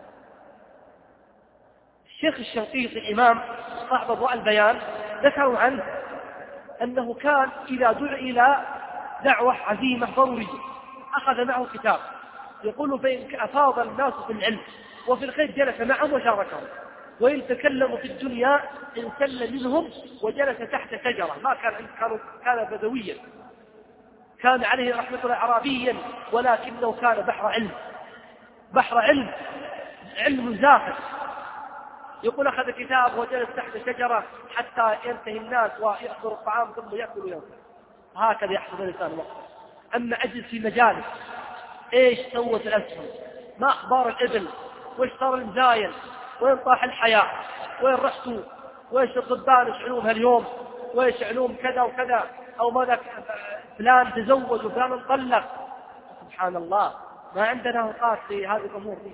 Speaker 1: الشيخ الشنقيطي إمام صاحب أضواء البيان ذكروا عنه أنه كان إذا دعا إلى دعوة عزيمة ضرورية أخذ معه كتاب، يقول فإن أفاض الناس في العلم وفي الخير جلس معهم وشاركهم، وإن تكلموا في الدنيا انسل منهم وجلس تحت شجرة. ما كان بدويا، كان عليه رحمة الله أعرابيا، ولكنه كان بحر علم زاخر. يقول أخذ كتاب وجلس تحت شجرة حتى ينتهي الناس ويأكل الطعام ثم يأكل يوم. هكذا يحفظ الإنسان وقته. أما أجلس في مجالس إيش سوت الأسهم، ما أخبار الإبل، وإيش صار المزاين، وين طاح الحياة، وين رحتوا، وإيش الضبان يشعلون هاليوم، وإيش علوم كذا وكذا، أو ماذا فلان تزوج وفلان انطلق. سبحان الله، ما عندنا أوقات في هذه الأمور دي.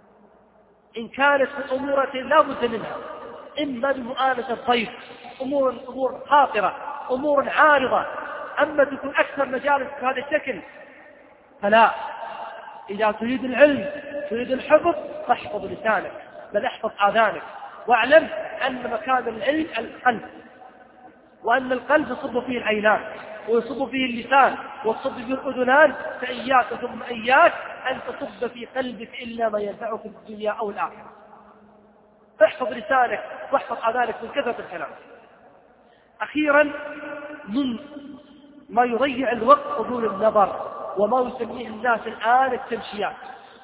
Speaker 1: إن كانت الأمور لا بد منها، إما بمؤانسة الضيف، أمور خاطرة، أمور عارضة. أما تكون أكثر مجالس بهذا الشكل فلا. إذا تريد العلم تريد الحفظ فاحفظ لسانك، بل احفظ آذانك، واعلم أن مكان العلم القلب، وأن القلب يصب فيه العينان ويصب فيه اللسان ويصب فيه الأذنان. فإياك ثم إياك أن تصب في قلبك إلا ما ينفعك في الدنيا أو الآخرة. فاحفظ لسانك واحفظ آذانك من كثرة الكلام. أخيرا، من ما يضيع الوقت حضور النظر، وما يسميه الناس الآن التمشيات.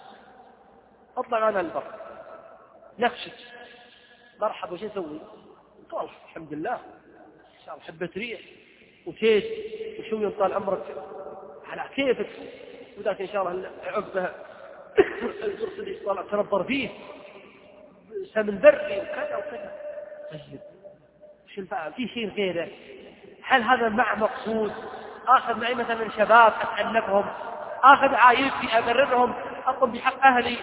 Speaker 1: اطلع أنا البر نفسك مرحبا، وش نسوي؟ قال الحمد لله إن شاء الله حبة ريح وتيت وشو ينطال عمرك على كيفك، وذاك إن شاء الله عقبه القرص اللي طالع تنبر فيه سمن بري وكذا وكذا. طيب وش الفعل؟ في شيء غيره؟ هل هذا مع مقصود؟ آخذ معي مثلا شباب أتألفهم، آخذ عائلتي أبررهم، أقوم بحق أهلي.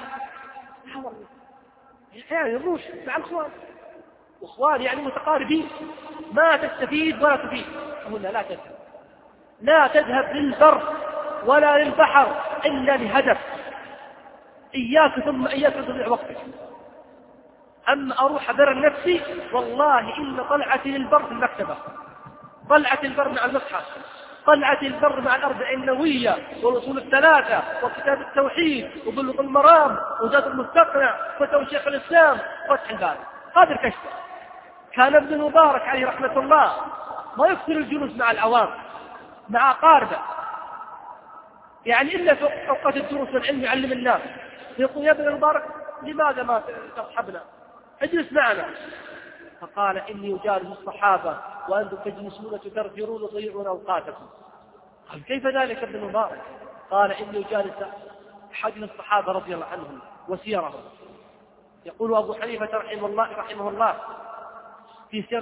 Speaker 1: يعني الروش مع الأخوان، وأخوان يعني متقاربين، ما تستفيد ولا تفيد. قلنا لا تذهب للبر ولا للبحر إلا لهدف. إياك ثم إياك تضيع وقتك. أما أروح أبرر نفسي، والله إن طلعتي للبر في المكتبة، طلعت البر مع المصحف، طلعت البر مع الأربع النووية والأصول الثلاثة وكتاب التوحيد وبلوغ المرام وزاد المستقنع وفتوى شيخ الإسلام وفتح الباري. هذا الكشف. كان ابن المبارك عليه رحمة الله ما يكثر الجلوس مع العوام، مع أقاربه، يعني إلا في أوقات الدروس والعلم يعلم الناس. يقول يا ابن المبارك لماذا ما تصحبنا؟ اجلس معنا. فقال إني أجالس الصحابة وأنتم تجلسون تترجرون وتضيعون أوقاتكم. قال كيف ذلك ابن المبارك؟ قال إني أجالس أحد الصحابة رضي الله عنهم وسيرهم. يقول أبو حنيفة رحمه الله في سير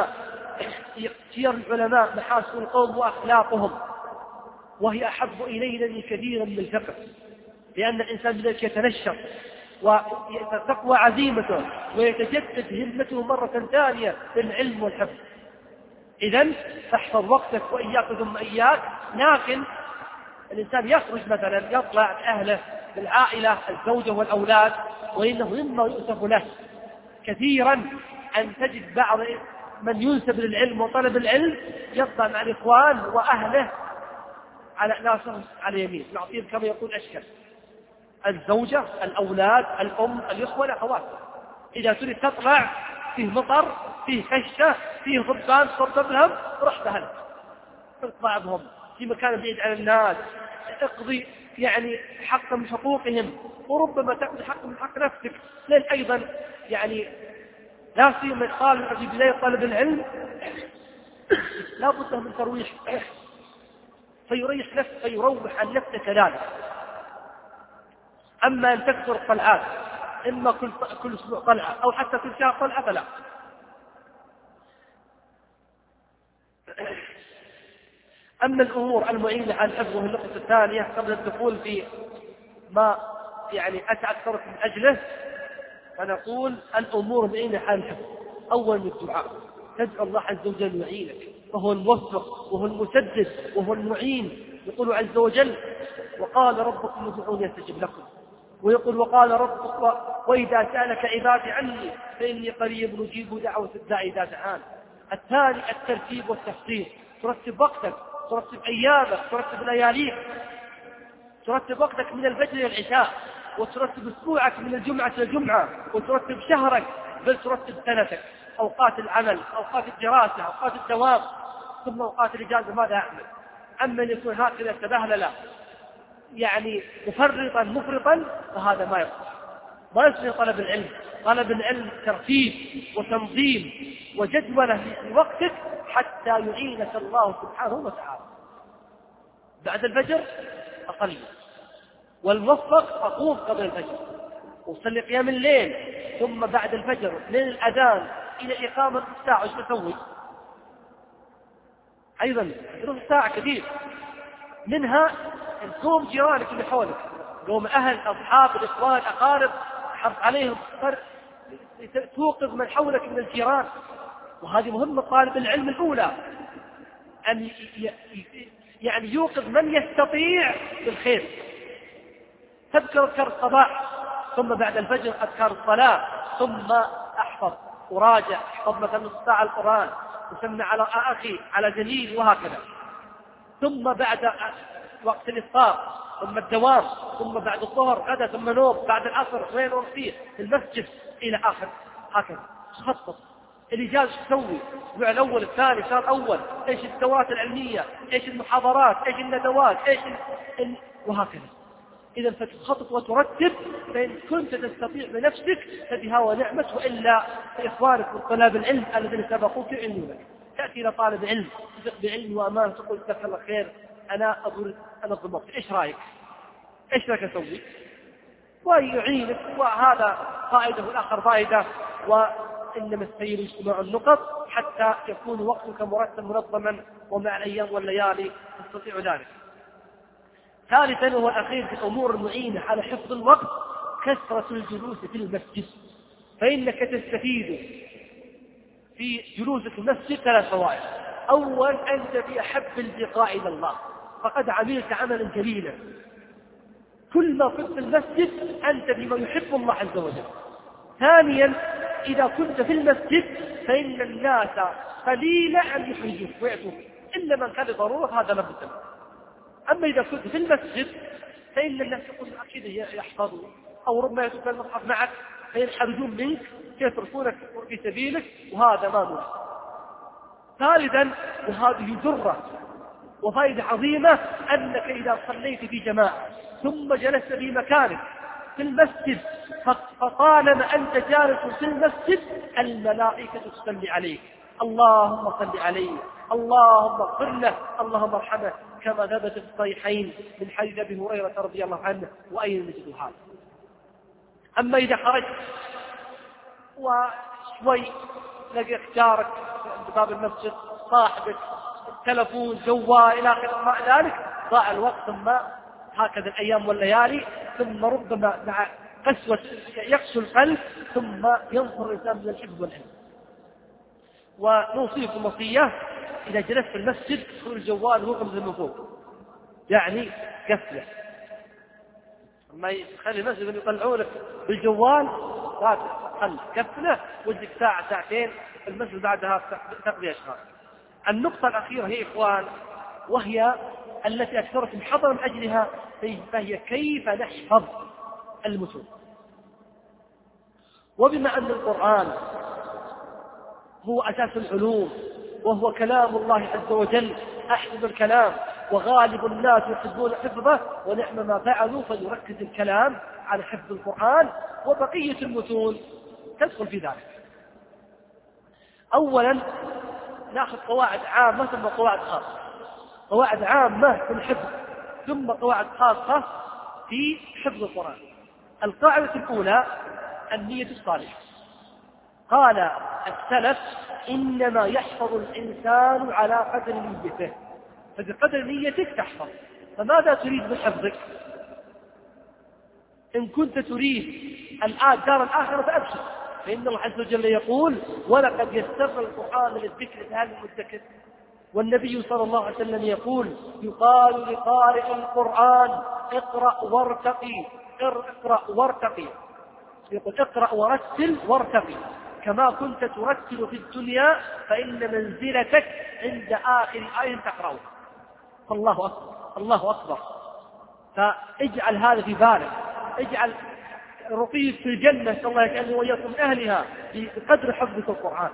Speaker 1: العلماء محاسن القوم وأخلاقهم، وهي أحب إلينا كثيرا من الفقه، لأن الإنسان بذلك يتنشط وتقوى عزيمته ويتجدد همته مرة ثانية في العلم والحفظ. إذن فاحفظ وقتك وإياك ثم إياك. لكن الإنسان يخرج مثلا يطلع أهله بالعائلة الزوجة والأولاد، وإنه مما يؤسف له كثيرا أن تجد بعض من ينسب للعلم وطلب العلم يطلع مع الإخوان وأهله على ناسهم على يمين، نعطيه كما يقول أشكال. الزوجة، الأولاد، الأم، الإخوة، الأخوات. إذا تريد تطلع فيه مطر، فيه كشة، فيه ضبان تصدر لهم، رحت أهلك اطلع بهم في مكان بعيد عن الناس، اقضي يعني حق من حقوقهم، وربما تقضي حق من حق نفسك. لأن أيضا يعني لا سيما قال في بداية طلب العلم لا بد من ترويح، فيروح عن نفسه كذلك. أما أن تكثر طلعات، إما كل أسبوع طلعة أو حتى كل شهر طلعة، فلا. أما الأمور المعينة على الحفظ في النقطة الثانية قبل الدخول في ما يعني أتعثرت من أجله، فنقول الأمور المعينة على الحفظ أولا الدعاء، تدعو الله عز وجل يعينك، وهو الموفق وهو المسدد وهو المعين. يقول عز وجل وقال ربكم ادعوني أستجب لكم، ويقول وقال ربك وإذا سألك عبادي عني فإني قريب نجيب دعوة الداعي إذا دعان. الثاني الترتيب والتخطيط، ترتب وقتك، ترتب أيامك، ترتب لياليك، ترتب وقتك من الفجر إلى العشاء، وترتب أسبوعك من الجمعة إلى الجمعة، وترتب شهرك، بل ترتب سنتك، أوقات العمل، أوقات الدراسة، أوقات الدوام، ثم أوقات الإجازة ماذا أعمل. أما أن يكون هكذا تبهلل يعني مفرطا فهذا ما يصلح، ما يصلح طلب العلم. طلب العلم ترتيب وتنظيم وجدولة لوقتك حتى يعينك الله سبحانه وتعالى. بعد الفجر أصلي، والموفق أقوم قبل الفجر وصلي قيام الليل، ثم بعد الفجر من الأذان إلى إقامة الساعة ايش بسوي؟ أيضا دروس الساعة كثير، منها تقوم جيرانك اللي حولك، قوم أهل أصحاب الإخوان أقارب حرص عليهم، توقظ من حولك من الجيران. وهذه مهمة طالب العلم الأولى، أن يعني يوقظ من يستطيع بالخير. تذكر أذكار الصباح، ثم بعد الفجر أذكار الصلاة، ثم أحفظ وراجع، احفظ مثلا نص ساعة القرآن، وسمع على أخي على زميل، وهكذا. ثم بعد وقت الإفطار، ثم الدوام، ثم بعد الظهر غدا، ثم نوم، بعد العصر وين ونصير في المسجد إلى آخر. هكذا تخطط الإجازة تسوي الأسبوع الأول الثاني شهر الأول، إيش الدورات العلمية، إيش المحاضرات، إيش الندوات، إيش وهكذا. إذا فتخطط وترتب، فإن كنت تستطيع بنفسك فبها ونعمت، وإلا فإخوانك من طلاب العلم الذين سبقوك يعلمونك. تأتي إلى طالب علم تثق بعلم وأمانة تقول جزاك الله خير أنا أقول أنظم وقتي، إيش رأيك؟ إيش لك أسوي؟ ويعينك، وهذا فائدة والآخر فائدة. وإنما السير اجتماع النقط حتى يكون وقتك مرتب منظما، ومع الأيام والليالي تستطيع ذلك. ثالثا وهو الأخير في الأمور المعينة على حفظ الوقت كثرة الجلوس في المسجد، فإنك تستفيد في جلوسك في المسجد 3 فوائد. أول أنت في أحب البقاء إلى الله، فقد عملت عملا جليلا. كل ما كنت في المسجد أنت بما يحب الله عز وجل. ثانيا إذا كنت في المسجد فإن الناس قليلا أن يحرجوك ويأتوك إلا من كان ضرورة، هذا لابد. أما إذا كنت في المسجد فإن الناس يقول أكيد يحفظوا، أو ربما يترك المصحف معك فينحرجون منك يتركونك في سبيلك، وهذا ما نوع. ثالثا وهذه ذرة وفائدة عظيمة، أنك إذا صليت في جماعة ثم جلست في مكانك في المسجد، فطالما أنت جالس في المسجد الملائكة تصلي عليك، اللهم صل عليه، اللهم اغفر له، اللهم ارحمه، كما ثبت في الصحيحين من حديث أبي هريرة رضي الله عنه. وأين نجد هذا؟ أما إذا خرجت وشوي لقيت جارك عند باب المسجد، صاحبك، التلفون، جوال إلى آخر ما ذلك، ضاع الوقت. ثم هكذا الأيام والليالي، ثم ربما مع قسوة يقسو القلب، ثم ينظر الإنسان من الحفظ والعلم. ونوصيكم وصية: إذا جلست في المسجد خذ الجوال وغمز من فوق، يعني قفله. ما يخلي المسجد يطلعونك بالجوال لا تخلي قفله، وجدك ساعة ساعتين في المسجد بعدها تقضي أشغال. النقطة الأخيرة هي إخوان، وهي التي أكثرت محضر من أجلها، فهي كيف نحفظ المتون. وبما أن القرآن هو أساس العلوم وهو كلام الله عز وجل أحسن الكلام وغالب الناس يحبون حفظه، ونعم ما فعلوا، فليركز الكلام على حفظ القرآن، وبقية المتون تدخل في ذلك. أولا نأخذ قواعد عامة ثم قواعد خاصة. قواعد عامة في الحفظ ثم قواعد خاصة في حفظ القرآن. القاعدة الأولى النية الصالحة. قال السلف إنما يحفظ الإنسان على قدر نيته، فبقدر نيتك تحفظ. فماذا تريد من حفظك؟ إن كنت تريد الآن دار الآخرة فأبشر، فإن الله عز وجل يقول ولقد يسرنا القرآن للذكر فهل من مدكر. والنبي صلى الله عليه وسلم يقول يقال لقارئ القرآن اقرأ وارتقي، اقرأ وارتقي، يقول اقرأ ورتل وارتقي كما كنت ترتل في الدنيا فإن منزلتك عند آخر آية تقرأها. فالله أكبر، الله أكبر. فاجعل هذا في بالك، اجعل رقيك في الجنة صلى الله عليه وسلم وإياكم أهلها بقدر حفظك القرآن.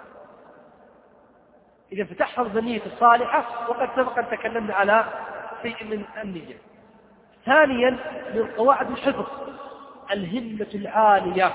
Speaker 1: إذا فتحفظ النية الصالحة، وقد سبق أن تكلمنا على شيء من النية. ثانيا من قواعد الحفظ الهمة العالية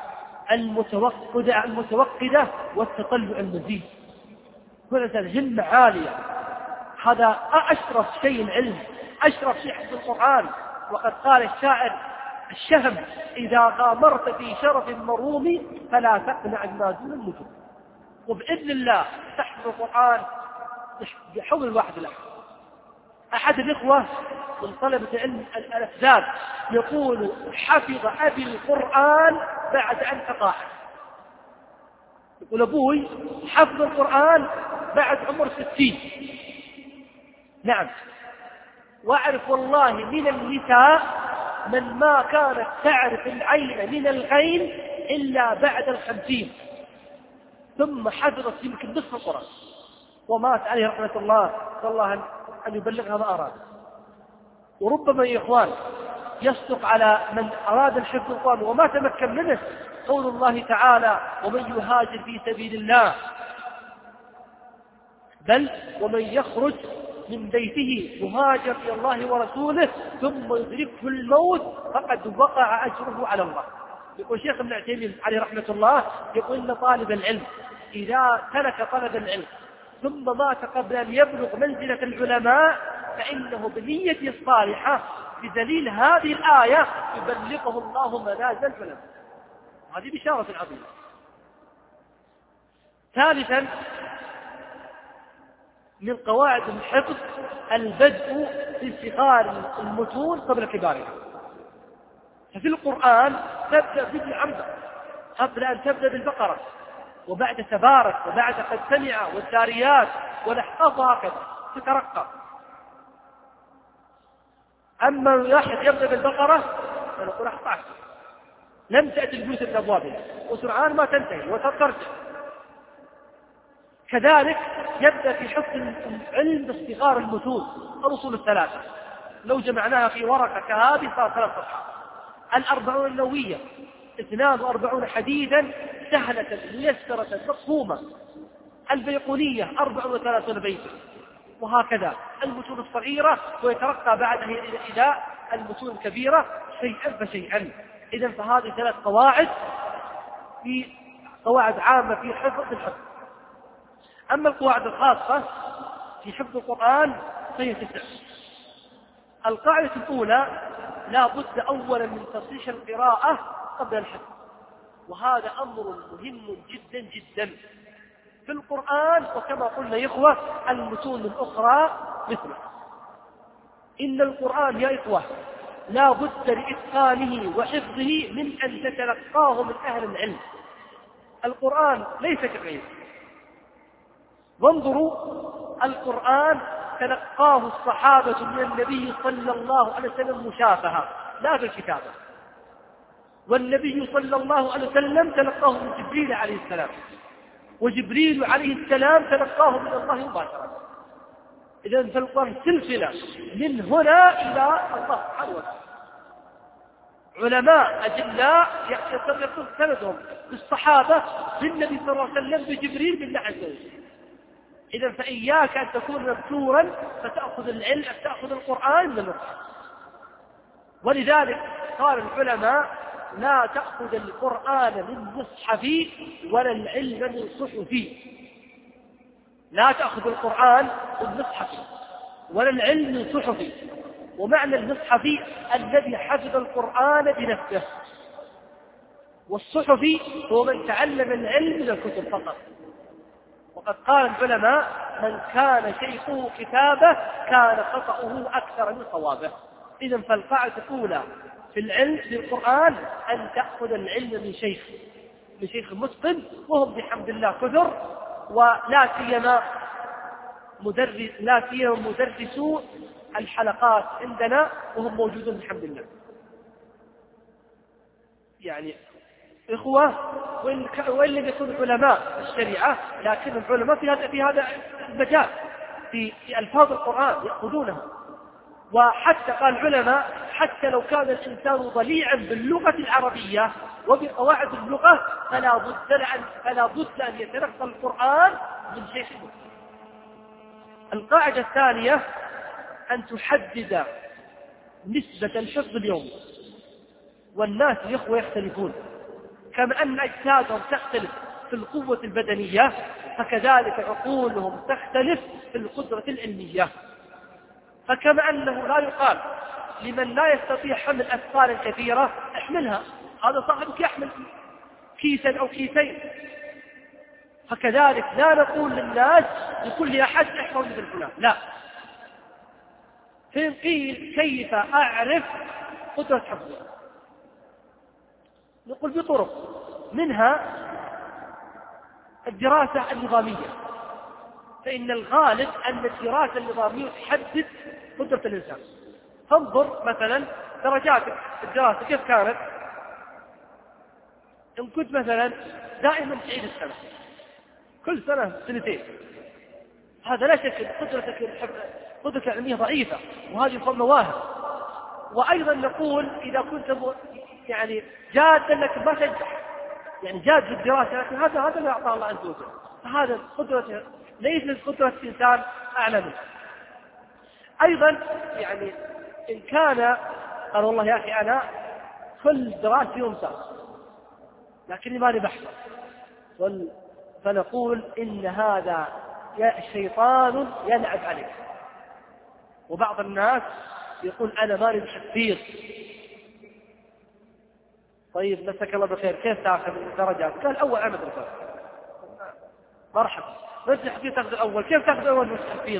Speaker 1: المتوقدة والتطلع المزيد. كل إنسان همة عالية، هذا أشرف شيء العلم، أشرف شيء حفظ القرآن. وقد قال الشاعر الشهم إذا غامرت في شرف مروم فلا تقنع بما دون النجوم. وبإذن الله تحفظ القرآن بحول الواحد له. أحد الإخوة من طلبة علم الأفزاد يقول حفظ أبي القرآن بعد أن تقاعد. يقول أبوي حفظ القرآن بعد عمر 60. نعم، وأعرف والله من النساء من ما كانت تعرف العين من الغين إلا بعد 50، ثم حفظت يمكن نصف القرآن ومات عليه رحمة الله، صلى الله أن يبلغها ما أراد. وربما يا إخوان يصدق على من أراد الحفظ القرآن وما تمكن منه قول الله تعالى ومن يهاجر في سبيل الله، بل ومن يخرج من بيته مهاجر إلى الله ورسوله ثم يدركه الموت فقد وقع أجره على الله. يقول شيخ ابن عثيمين عليه رحمة الله يقول إن طالب العلم إذا ترك طلب العلم ثم مات قبل أن يبلغ منزلة العلماء فإنه بنيته الصالحة بدليل هذه الآية يبلغه الله منازل العلماء. هذه بشارة عظيمة. ثالثا من قواعد الحفظ البدء في صغار المتون قبل كبارها. ففي القرآن تبدأ بدء عمدا قبل أن تبدأ بالبقرة، وبعد تبارك، وبعد قد سمع والذاريات والأحقاف، هكذا تترقى. أما يلاحظ يبدأ بالبقرة فنقول أحقاف لم تأتي البيوت من أبوابها، وسرعان ما تنتهي وترجع. كذلك يبدأ في حفظ العلم باصطغار المتون الأصول الثلاثة، لو جمعناها في ورقة كهذه صار 3 صفحات. 40 النووية 42 حديثا سهلة ميسرة مفهومة. البيقونية 34 بيتا، وهكذا المتون الصغيرة، ويترقى بعدها إلى المتون الكبيرة شيئا فشيئا. إذن فهذه 3 قواعد في قواعد عامة في حفظ الحفظ. أما القواعد الخاصة في حفظ القرآن فهي 9. القاعدة الأولى لا بد أولا من تصحيح القراءة قبل الحفظ، وهذا أمر مهم جدا جدا في القرآن. وكما قلنا يا إخوة المتون الأخرى مثله. إن القرآن يا إخوة لا بد لإتقانه وحفظه من أن تتلقاه من أهل العلم. القرآن ليس كغيره. وانظروا القرآن تلقاه الصحابة من النبي صلى الله عليه وسلم مشافهة لا في الكتابة، والنبي صلى الله عليه وسلم تلقاه من جبريل عليه السلام، وجبريل عليه السلام تلقاه من الله مباشرة. إذن فالقرآن سلسلة من هنا إلى الله سبحانه وتعالى. علماء أجلاء يقول سندهم بالصحابة بالنبي صلى الله عليه وسلم بجبريل بالله عز وجل. إذا فإياك أن تكون مبتورا فتأخذ العلم، تأخذ القرآن من المصحف. ولذلك قال العلماء لا تأخذ القرآن من مصحف ولا العلم من صحف. لا تأخذ القرآن من مصحف ولا العلم من صحف. ومعنى المصحف الذي حفظ القرآن بنفسه، والصحف هو من تعلم العلم من الكتب فقط. وقد قال العلماء من كان شيخه كتابه كان خطأه أكثر من صوابه. إذن فالقاعدة الأولى في العلم في القرآن أن تأخذ العلم من شيخ متقن، وهم بحمد الله كثر، ولا سيما مدرسو الحلقات عندنا وهم موجودون بحمد الله. يعني إخوة وإن لم يكن علماء الشريعة لكن العلماء في هذا المجال في ألفاظ القرآن يأخذونها. وحتى قال العلماء حتى لو كان الإنسان ضليعا باللغة العربية وبقواعد اللغة فلا بد أن يتلقى القرآن من شيخ مسلم. القاعدة الثانية أن تحدد نسبة الحفظ اليومي. والناس الإخوة يختلفون، كما أن أجسادهم تختلف في القوة البدنية فكذلك عقولهم تختلف في القدرة العلمية. فكما أنه لا يقال لمن لا يستطيع حمل أثقال كثيرة احملها، هذا صاحبك يحمل كيسا أو كيسين، فكذلك لا نقول للناس لكل أحد احفظ مثل فلان، لا. فإن قيل كيف أعرف قدرة حفظه؟ نقول بطرق، منها الدراسة النظامية، فإن الغالب أن الدراسة النظامية تحدد قدرة الإنسان. فانظر مثلا درجاتك في الدراسة كيف كانت. إن كنت مثلا دائما تعيد السنة كل سنة سنتين، هذا لا شك قدرتك العلمية ضعيفة، وهذه يقوم مواهب. وأيضا نقول إذا كنت يعني جادا لك ما تنجح، يعني جاد في الدراسة لكن هذا ما أعطاه الله عز وجل، فهذا قدرته ليست قدرة الإنسان أعلى منه. أيضا يعني إن كان قال والله يا أخي أنا كل دراسة ممتاز لكني ماني بحث، فنقول إن هذا شيطان يلعب عليك. وبعض الناس يقول أنا ماني بحفيظ. طيب مسك الله بخير، كيف تأخذ الدرجات؟ قال أول عمد الفرق مرحبا، بس حفيظ تأخذ الأول، كيف تأخذ الأول مش حفيظ؟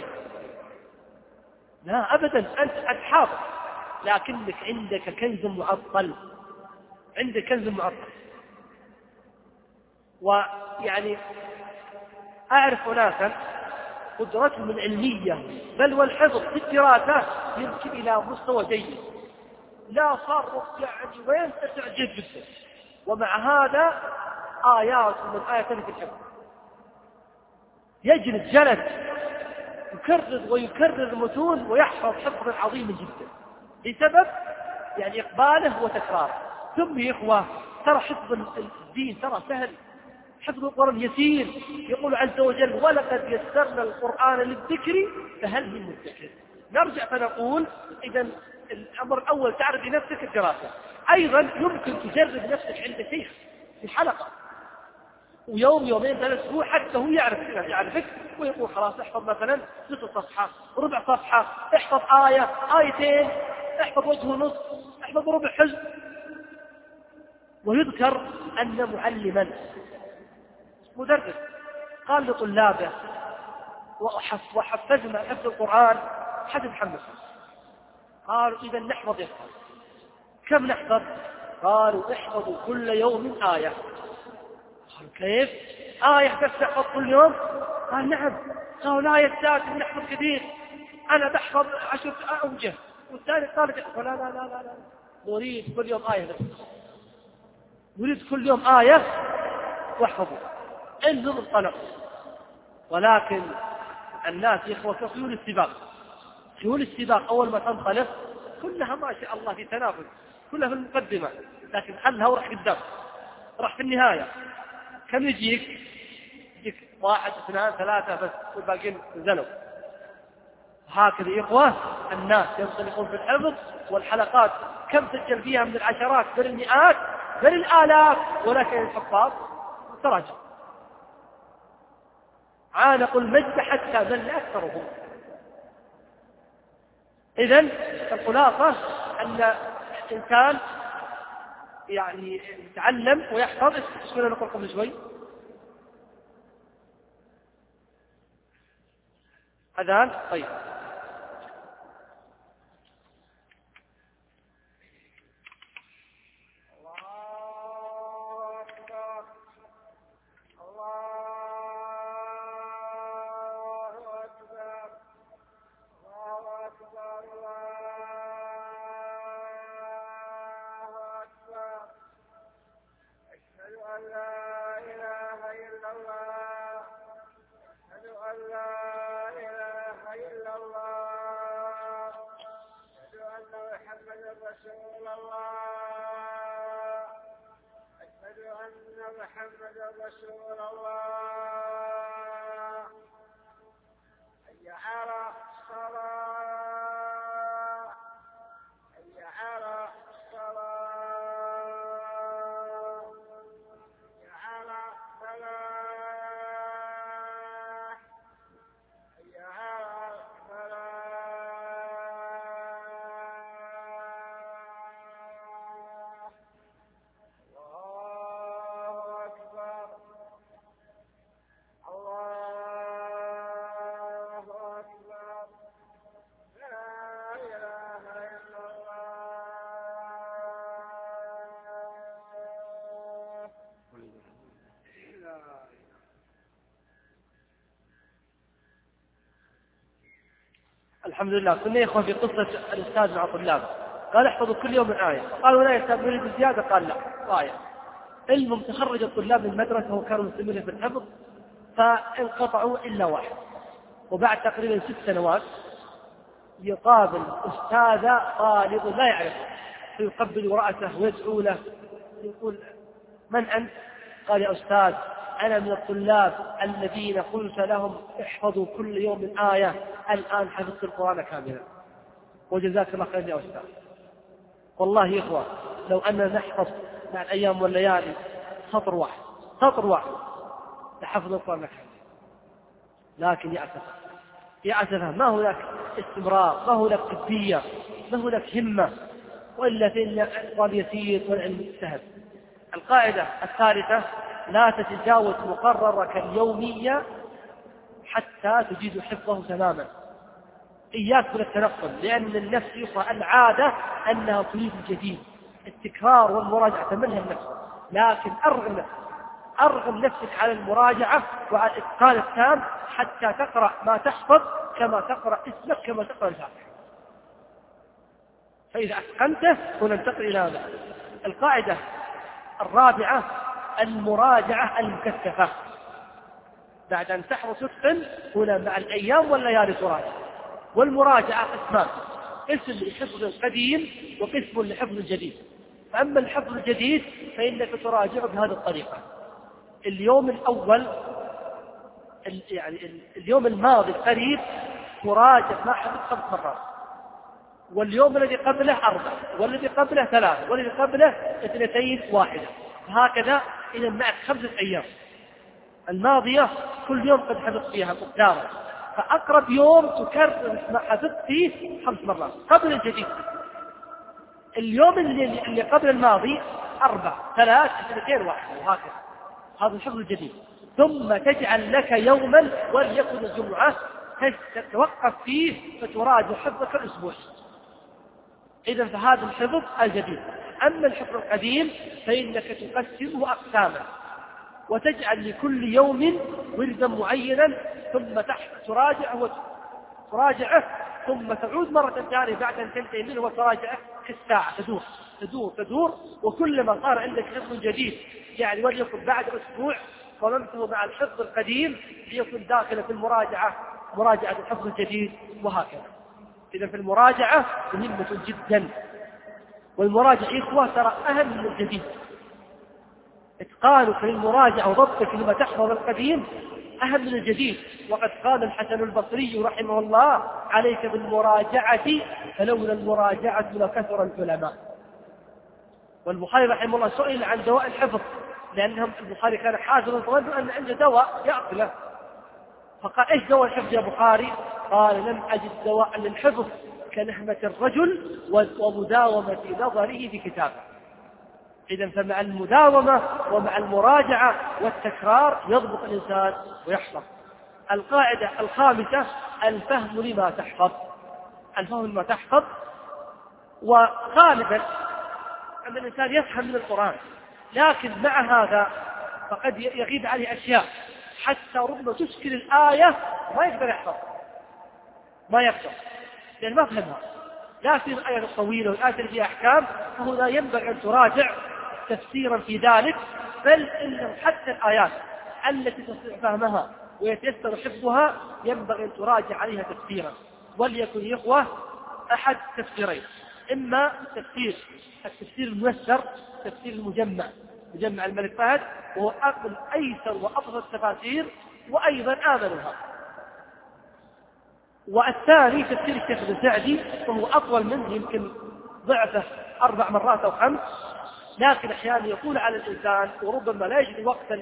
Speaker 1: لا أبدا، أنت حافظ لكنك عندك كنز معطل، عندك كنز معطل. ويعني أعرف أناسا قدرتهم العلمية بل والحفظ في الدراسة يمكن إلى مستوى جيد، لا صرف يعني وينتفع جدا، ومع هذا آيات من آيات في الحفظ جلد يكرر ويكرر المتون ويحفظ حفظا عظيما جدا بسبب يعني إقباله وتكراره. ثم يا إخوة ترى حفظ الدين ترى سهل، حفظ القرآن يسير. يقول عز وجل ولقد يسرنا القرآن للذكر فهل من مدكر. نرجع فنقول إذا الأمر الأول تعرف بنفسك الدراسة. أيضا يمكن تجرب نفسك عند شيخ في حلقة ويوم يومين 3 أسبوع حتى هو يعرفك ويقول خلاص احفظ مثلا 6 صفحة ربع صفحة، احفظ آية آيتين، احفظ وجه ونص، احفظ ربع حزب. ويذكر أن معلما مدرس قال لطلابه وحفزنا حفظ القرآن حفظ محمد، قالوا إذا نحفظ يحفظ. كم نحفظ؟ قالوا احفظوا كل يوم آية. قالوا كيف؟ آية بس تحفظ كل يوم؟ قال نعم. قالوا لا يستاذ نحفظ كثير، أنا بحفظ 10 أوجه. والثاني قال لا لا لا لا لا، نريد كل يوم آية بس، نريد كل يوم آية واحفظوا انهم انطلقوا. ولكن الناس يا إخوة خيول السباق أول ما تنطلق كلها ما شاء الله في تنافس، كلها في المقدمة، لكن حلها وراح قدام، راح في النهاية. كم يجيك 1 2 3 بس، والباقين زنوا. هكذا يا إخوة الناس ينطلقون في الحفظ، والحلقات كم سجل فيها من العشرات بل المئات بل الآلاف، ولكن الحفاظ تراجع، عانقوا المجد حتى ذل أكثرهم. إذن الخلاصة أن الإنسان يعني يتعلم ويحفظ. ايش كنا نقول قبل شوي؟ أذان. طيب
Speaker 2: محمد رسول الله. حي على الصلاة، حي على الصلاة، حي على الفلاح، حي على
Speaker 1: الحمد لله. كنا يا إخوة في قصة الأستاذ مع طلابه، قال احفظوا كل يوم آية، قالوا لا يا أستاذ نريد زيادة، قال لا آية. المهم تخرج الطلاب من المدرسة وكانوا مستمرين في الحفظ، فانقطعوا إلا واحد، وبعد تقريبا 6 سنوات يقابل أستاذ طالب لا يعرفه، فيقبل رأسه ويدعو له، يقول من أنت؟ قال يا أستاذ أنا من الطلاب الذين قلت لهم احفظوا كل يوم آية، الآن حفظت القرآن كاملا، وجزاك الله خير يا أستاذ. والله يا إخوة لو أننا نحفظ مع الأيام والليالي سطر واحد لحفظ القرآن كاملا، لكن يا أسفة ما هو لك استمرار، ما هو لك جدية، ما هو لك همة، وإلا فإن الإقبال يسير والعلم سهل. القاعدة الثالثة: لا تتجاوز مقررك اليومية حتى تجيد حفظه تماما. إياك من التنقل، لأن النفس يقرأ العادة أنها تريد الجديد، التكرار والمراجعة تملها النفس، لكن أرغم نفسك على المراجعة وعلى الإتقان التام حتى تقرأ ما تحفظ كما تقرأ اسمك، كما تقرأ الفاتحة. فإذا أتقنته وننتقل إلى هذا. القاعدة الرابعة: المراجعة المكثفة. بعد أن تحفظ تتقن هنا مع الأيام والليالي تراجع. والمراجعة قسمان: قسم لحفظ القديم وقسم لحفظ الجديد. فأما الحفظ الجديد فإنك تراجع بهذه الطريقة: اليوم الأول يعني اليوم الماضي القريب تراجع ما حفظ 5 مرات، واليوم الذي قبله 4، والذي قبله 3، والذي قبله 2 1. هكذا إذا معك 5 أيام الماضية كل يوم قد حفظت فيها قدامك، فأقرب يوم تكرر ما حفظت فيه 5 مرات قبل الجديد. اليوم اللي قبل الماضي 4 3 2 1، وهكذا. هذا الحفظ الجديد. ثم تجعل لك يوما وليكن الجمعة تتوقف فيه فتراجع حفظك الأسبوع. إذن فهذا الحفظ الجديد. أما الحفظ القديم فإنك تقسمه أقساما، وتجعل لكل يوم وردا معينا، ثم تراجعه ثم تعود مرة ثانية بعد أن تنتهي منه وتراجعه كالساعة، تدور. وكلما صار عندك حفظ جديد يعني وليكن بعد أسبوع صممته مع الحفظ القديم ليكن داخل في مراجعة الحفظ الجديد، وهكذا. إذا في المراجعة مهمة جدا، والمراجع إخوة ترى أهم من الجديد. إتقانك للمراجعة وضبطك لما تحفظ القديم أهم من الجديد. وقد قال الحسن البصري رحمه الله: عليك بالمراجعة فلولا المراجعة لكثر العلماء. والبخاري رحمه الله سئل عن دواء الحفظ، لأنهم البخاري كان حافظا فظن أن عنده دواء يأكله، فقال: إيش دواء الحفظ يا بخاري؟ قال: لم أجد دواء للحفظ كنهمة الرجل ومداومة نظره في كتابه. إذن فمع المداومة ومع المراجعة والتكرار يضبط الإنسان ويحفظ. القاعدة الخامسة: الفهم لما تحفظ. الفهم لما تحفظ. وغالبا أن الإنسان يفهم من القرآن، لكن مع هذا فقد يغيب عليه أشياء حتى ربما تشكل الآية ما يقدر يحفظ، ما يقدر، لأن ما فهمها. لكن الآية الطويلة والآية اللي فيها أحكام فهنا ينبغي أن تراجع تفسيرا في ذلك، بل إن حتى الآيات التي تستطيع فهمها ويتيسر حفظها ينبغي أن تراجع عليها تفسيرا. وليكن يا إخوة أحد تفسيرين: إما التفسير الميسر، تفسير مجمع الملك فهد، وهو أيسر وأفضل التفاسير وأيضا آمنها. والثاني تفسير الشيخ ابن سعدي، وهو أطول منه يمكن ضعفه 4 مرات أو 5، لكن أحيانا يكون على الإنسان وربما لا يجد وقتا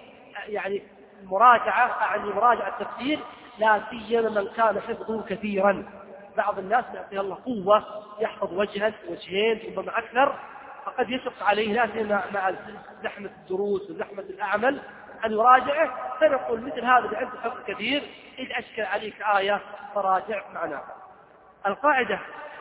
Speaker 1: مراجعة التفسير، لا سيما من كان حفظه كثيرا. بعض الناس يعطيه الله قوة يحفظ وجها وجهين ربما أكثر، فقد يشق عليه لازم مع زحمة الدروس وزحمة الأعمال أن يراجعه. فنقول مثل هذا اللي عنده حفظ كثير إذا أشكل عليك آية فراجع معناها. القاعدة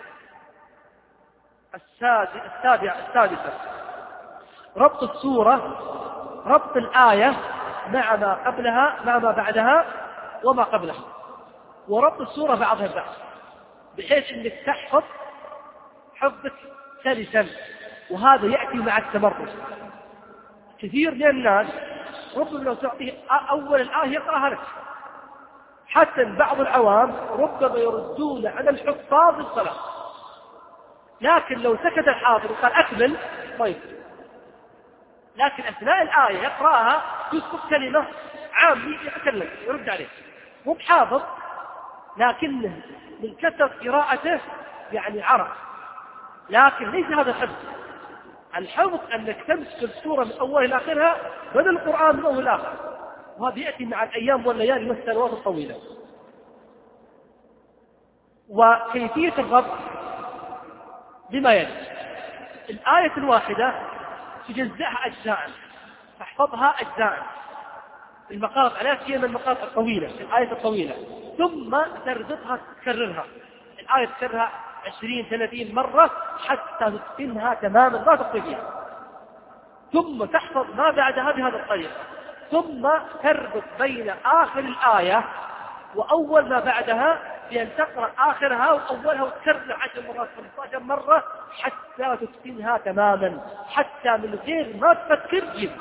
Speaker 1: السادسة: ربط السورة، ربط الآية مع ما قبلها مع ما بعدها وما قبلها، وربط السورة بعضها البعض، بحيث أنك تحفظ حفظك سلسا، وهذا يأتي مع التمرس. كثير من الناس ربما لو تعطيه أول الآية يقرأها لك، حتى بعض العوام ربما يردون على الحفاظ الصلاة، لكن لو سكت الحافظ وقال أكمل طيب، لكن أثناء الآية يقرأها يسقط كلمة عام يتكلم يرد عليه، مو بحافظ لكنه من كثرة قراءته عرق، لكن ليس هذا الحفظ. الحفظ أنك تمسك السورة من أولها إلى آخرها بدل القرآن من أول آخر، وهذا يأتي مع الأيام والليالي والسنوات الطويلة. وكيفية الربط بما يلي: الآية الواحدة تجزئها أجزاء، تحفظها أجزاء المقاطع، لا سيما المقاطع الطويلة، الآية الطويلة، ثم تربطها تكررها، الآية تكررها 20-30 مرة حتى تتقنها تماما ما تخطئ فيها، ثم تحفظ ما بعدها بهذا الطريقة، ثم تربط بين آخر الآية وأول ما بعدها بأن تقرأ آخرها وأولها وتكرر 10 مرات 15 مرة حتى تتقنها تماما، حتى من غير ما تفكر جيب،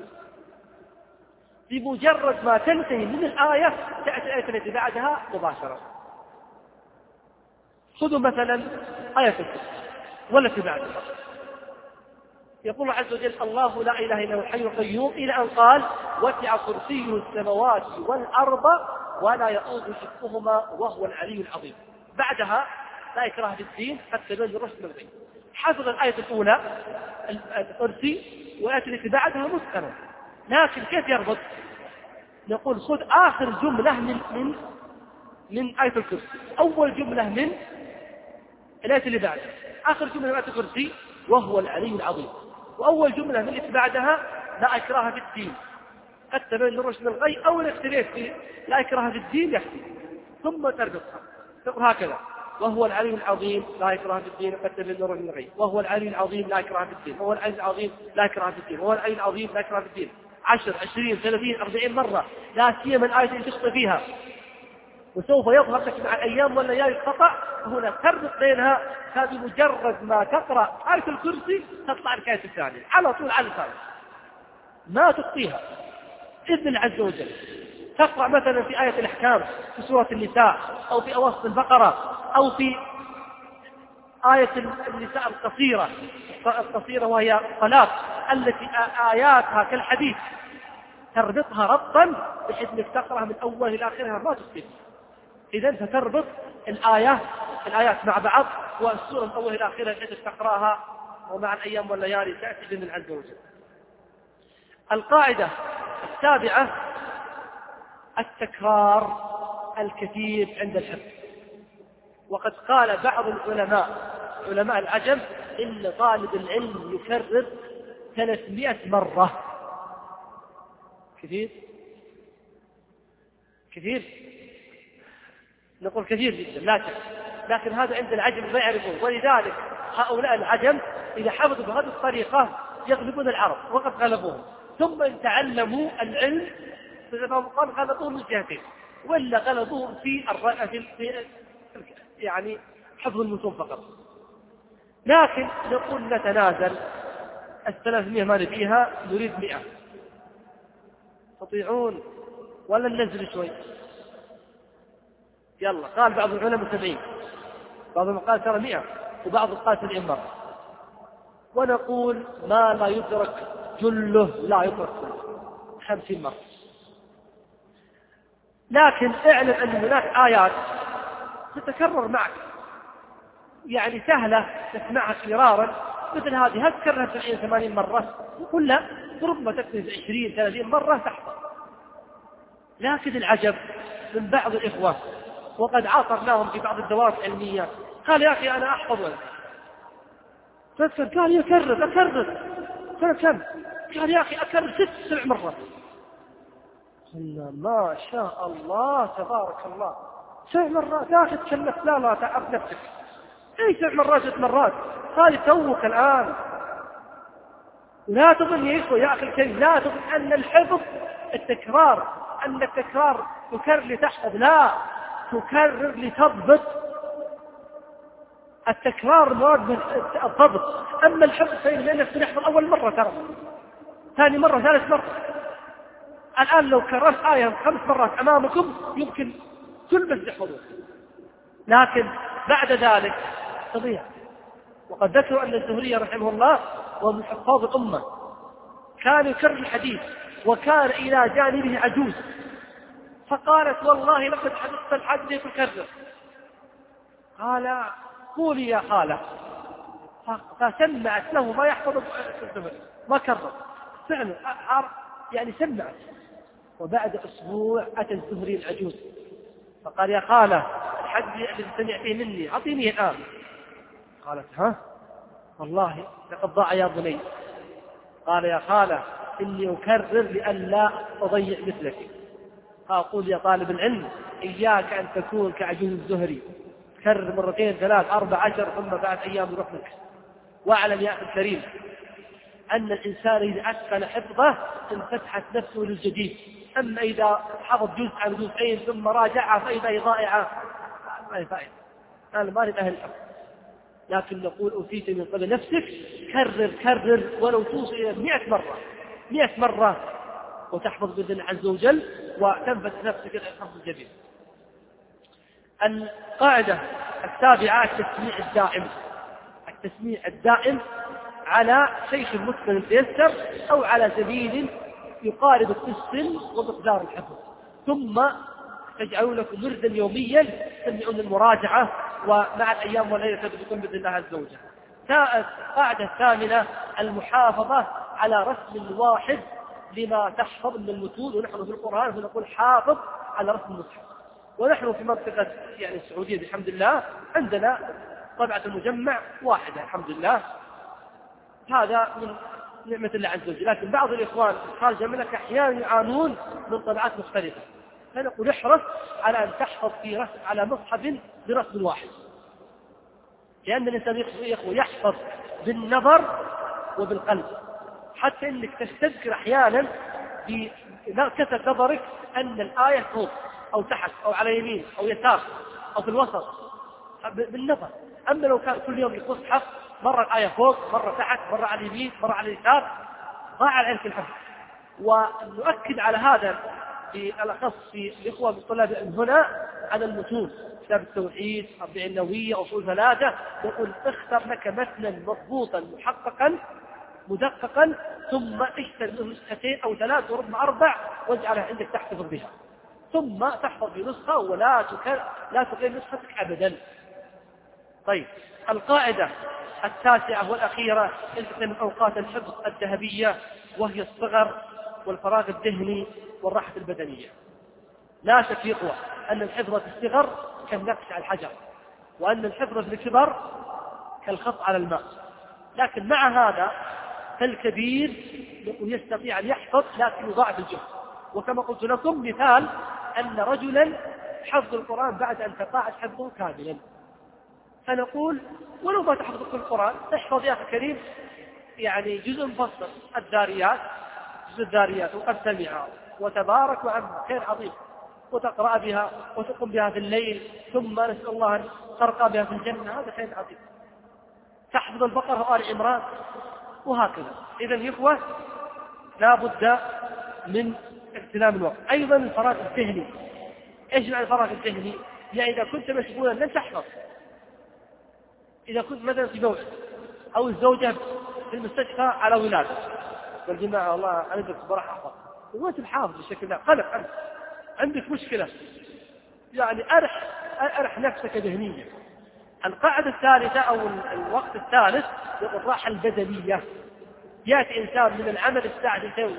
Speaker 1: بمجرد ما تنتهي من الآية تأتي الآية التي بعدها مباشرة. خذوا مثلا آية الكرسي والتي بعدها، يقول الله عز وجل: الله لا إله إلا هو الحي القيوم، إلى أن قال: وسع كرسيه السماوات والأرض ولا يؤوده حفظهما وهو العلي العظيم. بعدها لا إكراه في الدين قد تبين الرشد من الغي. حفظ الآية الأولى الكرسي والآية التي بعدها متقنة، لكن كيف يربط؟ نقول خذ آخر جملة من آية الكرسي، أول جملة من الآية اللي بعدها، آخر جملة من آية الكرسي وهو العلي العظيم، وأول جملة من اللي بعدها لا إكراه في الدين قد تبين الرشد من الغي، أو الاختلاف في لا إكراه في الدين يحكي، ثم تربطها تقرأ هكذا: وهو العلي العظيم لا إكراه في الدين قد تبين الرشد من الغي، وهو العلي العظيم لا إكراه في الدين، وهو العلي العظيم لا إكراه في الدين، وهو العلي العظيم لا إكراه في الدين، 10 20 30 40 مرة، لا سيما الآية التي تخطئ فيها وسوف يظهر لك مع الأيام والليالي الخطأ، هنا تربط بينها، فبمجرد ما تقرأ آية الكرسي تطلع لك آية الثانية على طول على الثانية، ما تخطيها بإذن الله عز وجل. تقرأ مثلا في آية الأحكام في سورة النساء، أو في أواسط البقرة، أو في آية النساء القصيرة وهي طلاق، التي آياتها كالحديث تربطها ربطا بحيث انك تقرأها من أول إلى آخرها ما تسكت. إذن فتربط الآيات مع بعض، والسورة من أول إلى آخرها بحيث تقرأها، ومع الأيام والليالي تأتي بإذن الله عز وجل. القاعدة السابعة التكرار الكثير عند الحفظ. وقد قال بعض علماء العجم إن طالب العلم يكرر 300 مرة. كثير نقول كثير جدا لا شك، لكن هذا عند العجم ما يعرفون، ولذلك هؤلاء العجم إذا حفظوا بهذه الطريقة يغلبون العرب، وقد غلبوهم. ثم إن تعلموا العلم قال غلبوهم من جهتين، ولا غلبوهم في يعني حفظ المتون فقط. لكن نقول نتنازل، 300 ما نبيها، نريد 100. تطيعون ولا ننزل شوي؟ يلا. قال بعض العلماء 70، بعضهم قال ترى 100، وبعضهم قال 70 مرة. ونقول ما لا يدرك جله لا يدرك كله، 50 مرة. لكن اعلم أن هناك آيات تتكرر معك، يعني سهلة تسمعها مرارا، مثل هذه هل تكررها 70-80 مرة؟ نقول لا، ربما تكتب 20-30 مرة تحفظ. لكن العجب من بعض الإخوة، وقد عاصرناهم في بعض الدورات العلمية، قال يا أخي أنا أحفظ ولد تذكر، قال يكرر كم؟ قال يا أخي أكرر 6-7 مرات. قلنا ما شاء الله تبارك الله، 7 مرات يا أخي تكلف، لا تعب نفسك، أي 7 مرات 6 مرات، قال توك الآن. لا تظن يا أخي الكريم، لا تظن أن الحفظ التكرار، أن التكرار تكرر لتحفظ، لا، تكرر لتضبط. التكرار مراد الضبط، أما الحفظ فإنك تحفظ أول مرة، ترى ثاني مرة، ثالث مرة. الآن لو كررت آية 5 مرات أمامكم يمكن كل بس يحفظون، لكن بعد ذلك تضيع. وقد ذكروا أن الزهري رحمه الله ومن حفاظ الأمة كان يكرر الحديث، وكان إلى جانبه عجوز، فقالت والله لقد حدثت الحديث تكرر. قال قولي يا خالة، فسمعت له ما يحفظ الزهري، ما كرر فعلا، يعني سمعت. وبعد أسبوع أتى الزهري العجوز فقال يا خالة الحديث الذي سمعته مني أعطيني الآن. قالت ها والله لقد ضاع يا بني. قال يا خالة إني أكرر لئلا أضيع مثلك. أقول يا طالب العلم إياك أن تكون كعجوز الزهري، كرر 2 3 4 10 ثم بعد أيام يروح لك. واعلم يا أخي الكريم أن الإنسان إذا أتقن حفظه انفتحت نفسه للجديد. أما إذا حفظ جزء عن جزئين ثم راجعها فإذا هي ضائعة ما هي فائدة. أنا ما أريد أهل الحفظ، لكن نقول أوتيت من قبل نفسك، كرر ولو توصل إلى 100 مرة وتحفظ بإذن الله عز وجل وتنفتح نفسك الحفظ الجديد. القاعدة السابعة التسميع الدائم على شيخ متقن ييسر أو على سبيل يقارب السن ومقدار الحفظ، ثم تجعلوا لكم وردا يوميا تسمعون المراجعة، ومع الأيام والليلة تبدأون بإذن الله عز وجل. القاعدة الثامنة المحافظة على رسم واحد لما تحفظ من المتون. ونحن في القرآن فنقول حافظ على رسم المصحف، ونحن في منطقة يعني السعودية بحمد الله عندنا طبعة المجمع واحدة الحمد لله، هذا من نعمة الله عز وجل. لكن بعض الإخوان خارج منك أحيانا يعانون من طبعات مختلفة، فنقول احرص على أن تحفظ في رسم على مصحف برسم واحد، لأن الإنسان يحفظ بالنظر وبالقلب، حتى أنك تستذكر أحيانا بكثرة نظرك أن الآية فوق أو تحت أو على يمين أو يسار أو في الوسط بالنظر. أما لو كان كل يوم المصحف مرة الآية فوق مرة تحت مرة على اليمين مرة على اليسار ضاع العلم في الحفظ. ونؤكد على هذا بالأخص في الإخوة بالطلاب هنا على المتون، كتاب التوحيد، 40 نووية، أصول 3، يقول اختر لك متنا مضبوطا محققا مدققا، ثم اشتري منه نسختين أو 3 وربع 4 واجعلها عندك تحتفظ بها، ثم تحفظ بنسخة ولا تغير نسختك أبدا. طيب، القاعدة 9 والأخيرة من أوقات الحفظ الذهبية، وهي الصغر والفراغ الذهني والراحة البدنية. لا شك يقوى أن الحفظ في الصغر كالنقش على الحجر، وأن الحفظ في الكبر كالخط على الماء، لكن مع هذا فالكبير يستطيع أن يحفظ لكن يضاعف الجهد. وكما قلت لكم مثال أن رجلا حفظ القرآن بعد أن تقاعد حفظه كاملا، فنقول ولو ما تحفظ كل القرآن احفظ يا أخي الكريم يعني جزء مفصل، الذاريات، جزء الذاريات وقد سمع وتبارك وعمل خير عظيم، وتقرأ بها وتقوم بها في الليل، ثم نسأل الله أن ترقى بها في الجنة، هذا خير عظيم. تحفظ البقرة وآل عمران وهكذا. إذن يا إخوة لا بد من اغتنام الوقت. أيضا الفراغ الذهني. إيش معنى الفراغ الذهني؟ يعني إذا كنت مشغولا لن تحفظ. إذا كنت مثلا في موعد أو الزوجة في المستشفى على ولادة والجماعة والله عندك صباح أحفظ، وأنت الحافظ بالشكل ده قلق، عندك مشكلة، يعني أرح نفسك ذهنيا. القاعدة الثالثة أو الوقت الثالث هو الراحة البدنية. يأتي إنسان من العمل الساعة 2:30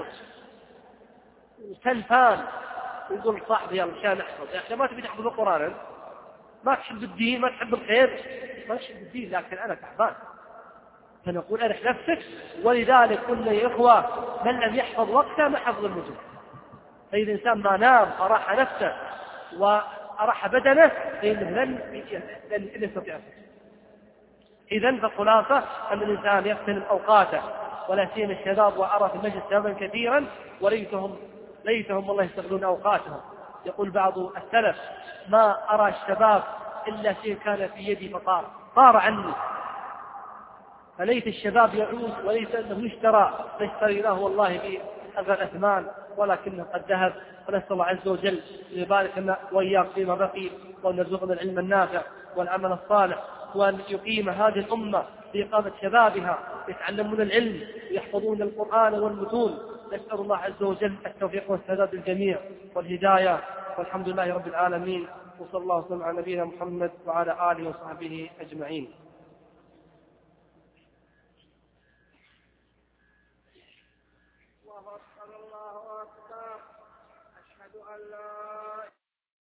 Speaker 1: وسلفان ويقول صاحبي يلا مشان نحفظ، يا أخي ما تبي تحفظ القرآن، ما تحب الدين، ما تحب الخير، ما تحب الدين، لكن أنا تعبان. فنقول أرح نفسك. ولذلك قلنا يا إخوة من لم يحفظ وقته ما حفظ النجوم. فإذا الإنسان ما نام أراح نفسه وأراح بدنه فإنه لن يستطيع. إذن فالخلاصة أن الإنسان يغتنم أوقاته، ولا سيما الشباب، وأرى في المجلس شبابا كثيرا وليتهم والله يستغلون أوقاتهم. يقول بعض السلف ما أرى الشباب إلا شيء كان في يدي فطار عني، فليت الشباب يعود وليس أنه يشترى فاشتري له والله بأغلى الأثمان ولكنه قد ذهب. ونسأل الله عز وجل أن يبارك لنا وإياك فيما بقي، وأن يرزقنا العلم النافع والعمل الصالح، وأن يقيم هذه الأمة بإقامة شبابها يتعلمون العلم ويحفظون القرآن والمتون. نسأل الله عز وجل التوفيق والسداد للجميع والهداية، والحمد لله رب العالمين، وصلى الله وسلم على نبينا محمد وعلى آله وصحبه أجمعين.
Speaker 2: الله أكبر الله أكبر، أشهد أن لا